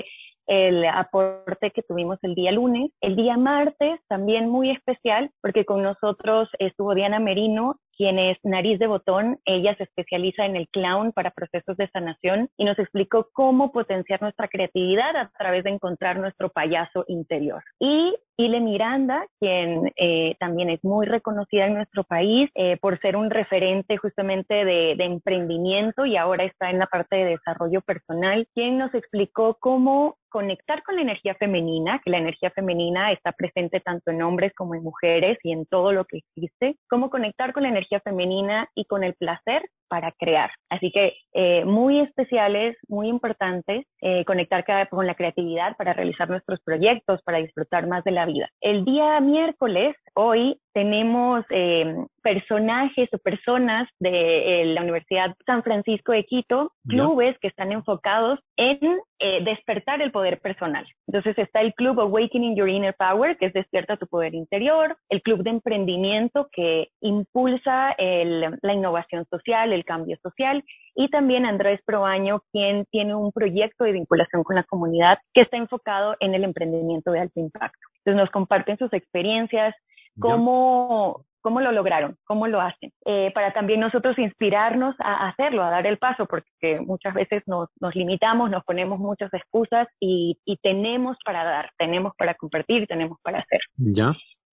el aporte que tuvimos el día lunes. El día martes también muy especial porque con nosotros estuvo Diana Merino, quien es Nariz de Botón. Ella se especializa en el clown para procesos de sanación y nos explicó cómo potenciar nuestra creatividad a través de encontrar nuestro payaso interior. Y Ile Miranda, quien eh, también es muy reconocida en nuestro país eh, por ser un referente justamente de, de emprendimiento y ahora está en la parte de desarrollo personal, quien nos explicó cómo conectar con la energía femenina, que la energía femenina está presente tanto en hombres como en mujeres y en todo lo que existe, cómo conectar con la energía femenina y con el placer para crear. Así que eh, muy especiales, muy importantes, eh, conectar cada, con la creatividad para realizar nuestros proyectos, para disfrutar más de la vida. El día miércoles, hoy, tenemos eh, personajes o personas de eh, la Universidad San Francisco de Quito, clubes yeah. que están enfocados en eh, despertar el poder personal. Entonces está el club Awakening Your Inner Power, que es Despierta tu Poder Interior, el club de emprendimiento que impulsa el, la innovación social, el cambio social, y también Andrés Proaño, quien tiene un proyecto de vinculación con la comunidad que está enfocado en el emprendimiento de alto impacto. Entonces nos comparten sus experiencias, cómo, cómo lo lograron, cómo lo hacen, eh, para también nosotros inspirarnos a hacerlo, a dar el paso, porque muchas veces nos, nos limitamos, nos ponemos muchas excusas y, y tenemos para dar, tenemos para compartir, tenemos para hacer. Ya.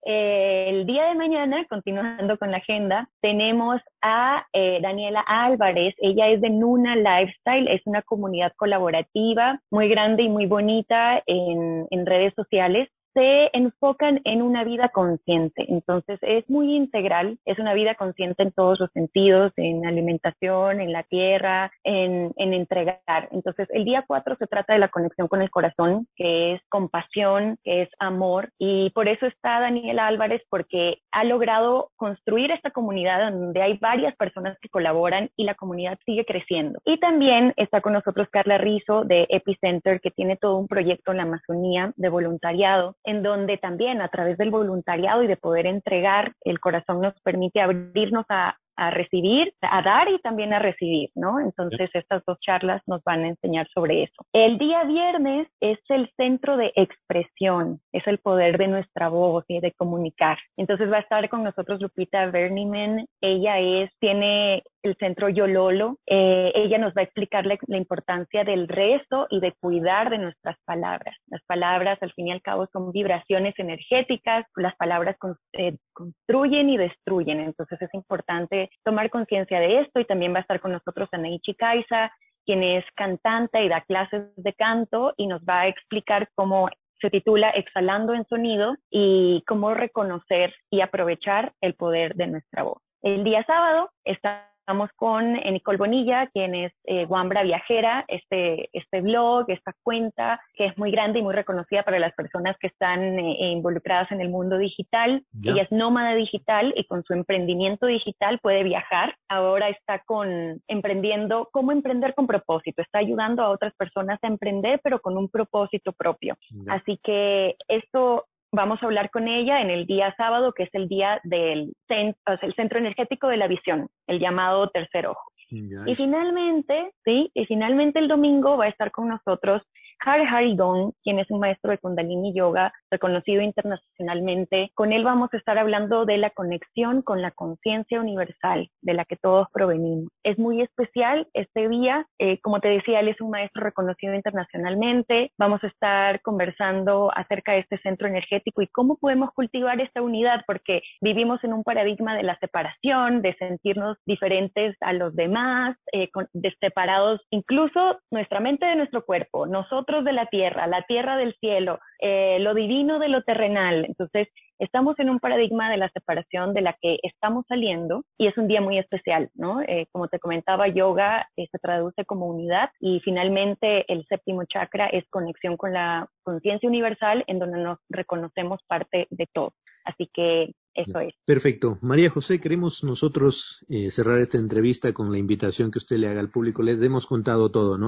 Eh, el día de mañana, continuando con la agenda, tenemos a eh, Daniela Álvarez. Ella es de Nuna Lifestyle, es una comunidad colaborativa muy grande y muy bonita en, en redes sociales. Se enfocan en una vida consciente, entonces es muy integral, es una vida consciente en todos los sentidos, en alimentación, en la tierra, en, en entregar. Entonces el día cuatro se trata de la conexión con el corazón, que es compasión, que es amor, y por eso está Daniela Álvarez, porque ha logrado construir esta comunidad donde hay varias personas que colaboran y la comunidad sigue creciendo. Y también está con nosotros Carla Rizzo de Epicenter, que tiene todo un proyecto en la Amazonía de voluntariado, en donde también a través del voluntariado y de poder entregar, el corazón nos permite abrirnos a, a recibir, a dar y también a recibir, ¿no? Entonces estas dos charlas nos van a enseñar sobre eso. El día viernes es el centro de expresión, es el poder de nuestra voz y de comunicar. Entonces va a estar con nosotros Lupita Berniman. Ella es, tiene el centro Yololo. Eh, ella nos va a explicar la, la importancia del rezo y de cuidar de nuestras palabras. Las palabras, al fin y al cabo, son vibraciones energéticas. Las palabras con, eh, construyen y destruyen. Entonces es importante tomar conciencia de esto, y también va a estar con nosotros Anaichi Caiza, quien es cantante y da clases de canto y nos va a explicar cómo se titula Exhalando en Sonido y cómo reconocer y aprovechar el poder de nuestra voz. El día sábado está Estamos con Nicole Bonilla, quien es eh, Wambra Viajera, este, este blog, esta cuenta que es muy grande y muy reconocida para las personas que están eh, involucradas en el mundo digital. Ya. Ella es nómada digital y con su emprendimiento digital puede viajar. Ahora está con emprendiendo, cómo emprender con propósito. Está ayudando a otras personas a emprender, pero con un propósito propio. Ya. Así que esto... Vamos a hablar con ella en el día sábado, que es el día del cent- o sea, el centro energético de la visión, el llamado tercer ojo. Yes. Y finalmente, sí, y finalmente el domingo va a estar con nosotros Hari Hari Don, quien es un maestro de Kundalini Yoga reconocido internacionalmente. Con él vamos a estar hablando de la conexión con la conciencia universal de la que todos provenimos. Es muy especial este día. Eh, como te decía, él es un maestro reconocido internacionalmente. Vamos a estar conversando acerca de este centro energético y cómo podemos cultivar esta unidad, porque vivimos en un paradigma de la separación, de sentirnos diferentes a los demás, eh, con, de separados, incluso nuestra mente de nuestro cuerpo, nosotros de la tierra, la tierra del cielo, eh, lo divino de lo terrenal. Entonces, estamos en un paradigma de la separación de la que estamos saliendo y es un día muy especial, ¿no? Eh, como te comentaba, yoga eh, se traduce como unidad y finalmente el séptimo chakra es conexión con la conciencia universal en donde nos reconocemos parte de todo. Así que eso es. Perfecto. María José, queremos nosotros eh, cerrar esta entrevista con la invitación que usted le haga al público. Les hemos contado todo, ¿no?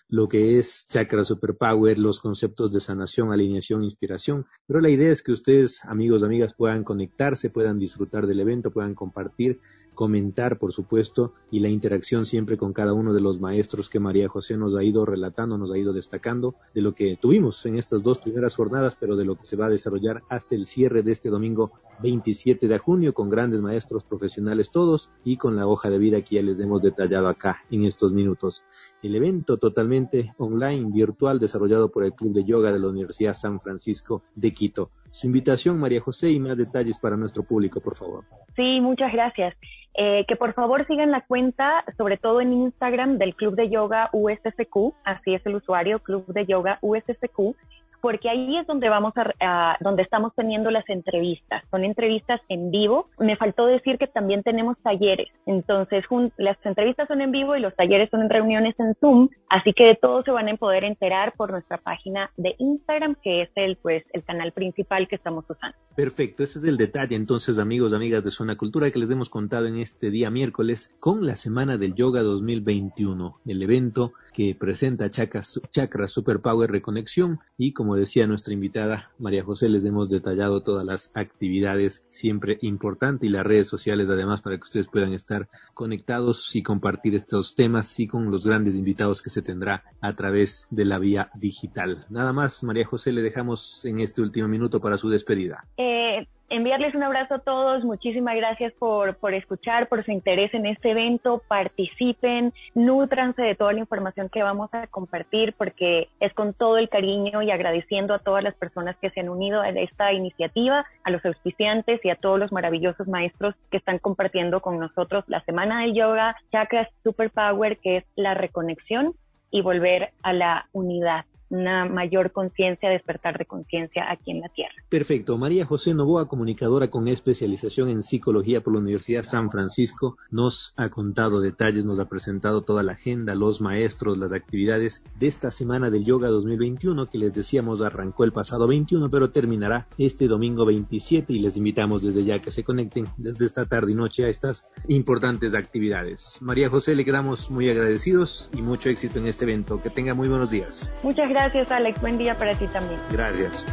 lo que es Chakra Superpower, los conceptos de sanación, alineación, inspiración. Pero la idea es que ustedes, amigos, amigas, puedan conectarse, puedan disfrutar del evento, puedan compartir, comentar, por supuesto, y la interacción siempre con cada uno de los maestros que María José nos ha ido relatando, nos ha ido destacando de lo que tuvimos en estas dos primeras jornadas, pero de lo que se va a desarrollar hasta el cierre de este domingo veintisiete de junio, con grandes maestros profesionales todos y con la hoja de vida que ya les hemos detallado acá en estos minutos. El evento totalmente online, virtual, desarrollado por el Club de Yoga de la Universidad San Francisco de Quito. Su invitación, María José, y más detalles para nuestro público, por favor. Sí, muchas gracias. Eh, que por favor sigan la cuenta, sobre todo en Instagram, del Club de Yoga U S F Q, así es el usuario, Club de Yoga U S F Q, porque ahí es donde vamos a, a donde estamos teniendo las entrevistas. Son entrevistas en vivo. Me faltó decir que también tenemos talleres. Entonces, jun, las entrevistas son en vivo y los talleres son en reuniones en Zoom. Así que de todo se van a poder enterar por nuestra página de Instagram, que es el, pues, el canal principal que estamos usando. Perfecto, ese es el detalle entonces, amigos, amigas de Zona Cultura, que les hemos contado en este día miércoles con la Semana del Yoga dos mil veintiuno, el evento que presenta Chakra, Chakra Superpower Reconexión, y como decía nuestra invitada María José, les hemos detallado todas las actividades, siempre importante, y las redes sociales además, para que ustedes puedan estar conectados y compartir estos temas, y con los grandes invitados que se tendrá a través de la vía digital. Nada más, María José, le dejamos en este último minuto para su despedida. Eh, enviarles un abrazo a todos, muchísimas gracias por, por escuchar, por su interés en este evento, participen, nútranse de toda la información que vamos a compartir, porque es con todo el cariño y agradeciendo a todas las personas que se han unido a esta iniciativa, a los auspiciantes y a todos los maravillosos maestros que están compartiendo con nosotros la Semana del Yoga, Chakra Superpower, que es la reconexión y volver a la unidad, una mayor conciencia, despertar de conciencia aquí en la Tierra. Perfecto. María José Novoa, comunicadora con especialización en psicología por la Universidad San Francisco, nos ha contado detalles, nos ha presentado toda la agenda, los maestros, las actividades de esta Semana del Yoga dos mil veintiuno, que les decíamos arrancó el pasado veintiuno, pero terminará este domingo veintisiete, y les invitamos desde ya que se conecten desde esta tarde y noche a estas importantes actividades. María José, le quedamos muy agradecidos y mucho éxito en este evento. Que tenga muy buenos días. Muchas gracias. Gracias, Alex. Buen día para ti también. Gracias.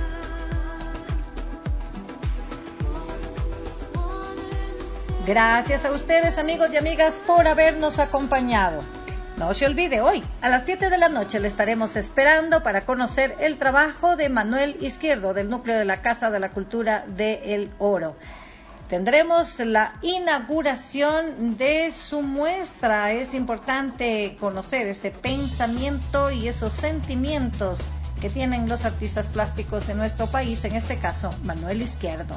Gracias a ustedes, amigos y amigas, por habernos acompañado. No se olvide, hoy a las siete de la noche le estaremos esperando para conocer el trabajo de Manuel Izquierdo, del núcleo de la Casa de la Cultura de El Oro. Tendremos la inauguración de su muestra. Es importante conocer ese pensamiento y esos sentimientos que tienen los artistas plásticos de nuestro país, en este caso Manuel Izquierdo.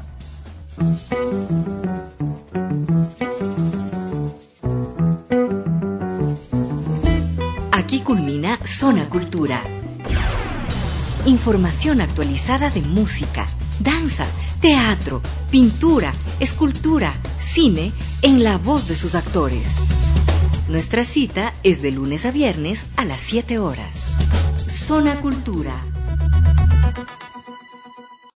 Aquí culmina Zona Cultura. Información actualizada de música, danza, teatro, pintura, escultura, cine, en la voz de sus actores. Nuestra cita es de lunes a viernes a las siete horas. Zona Cultura.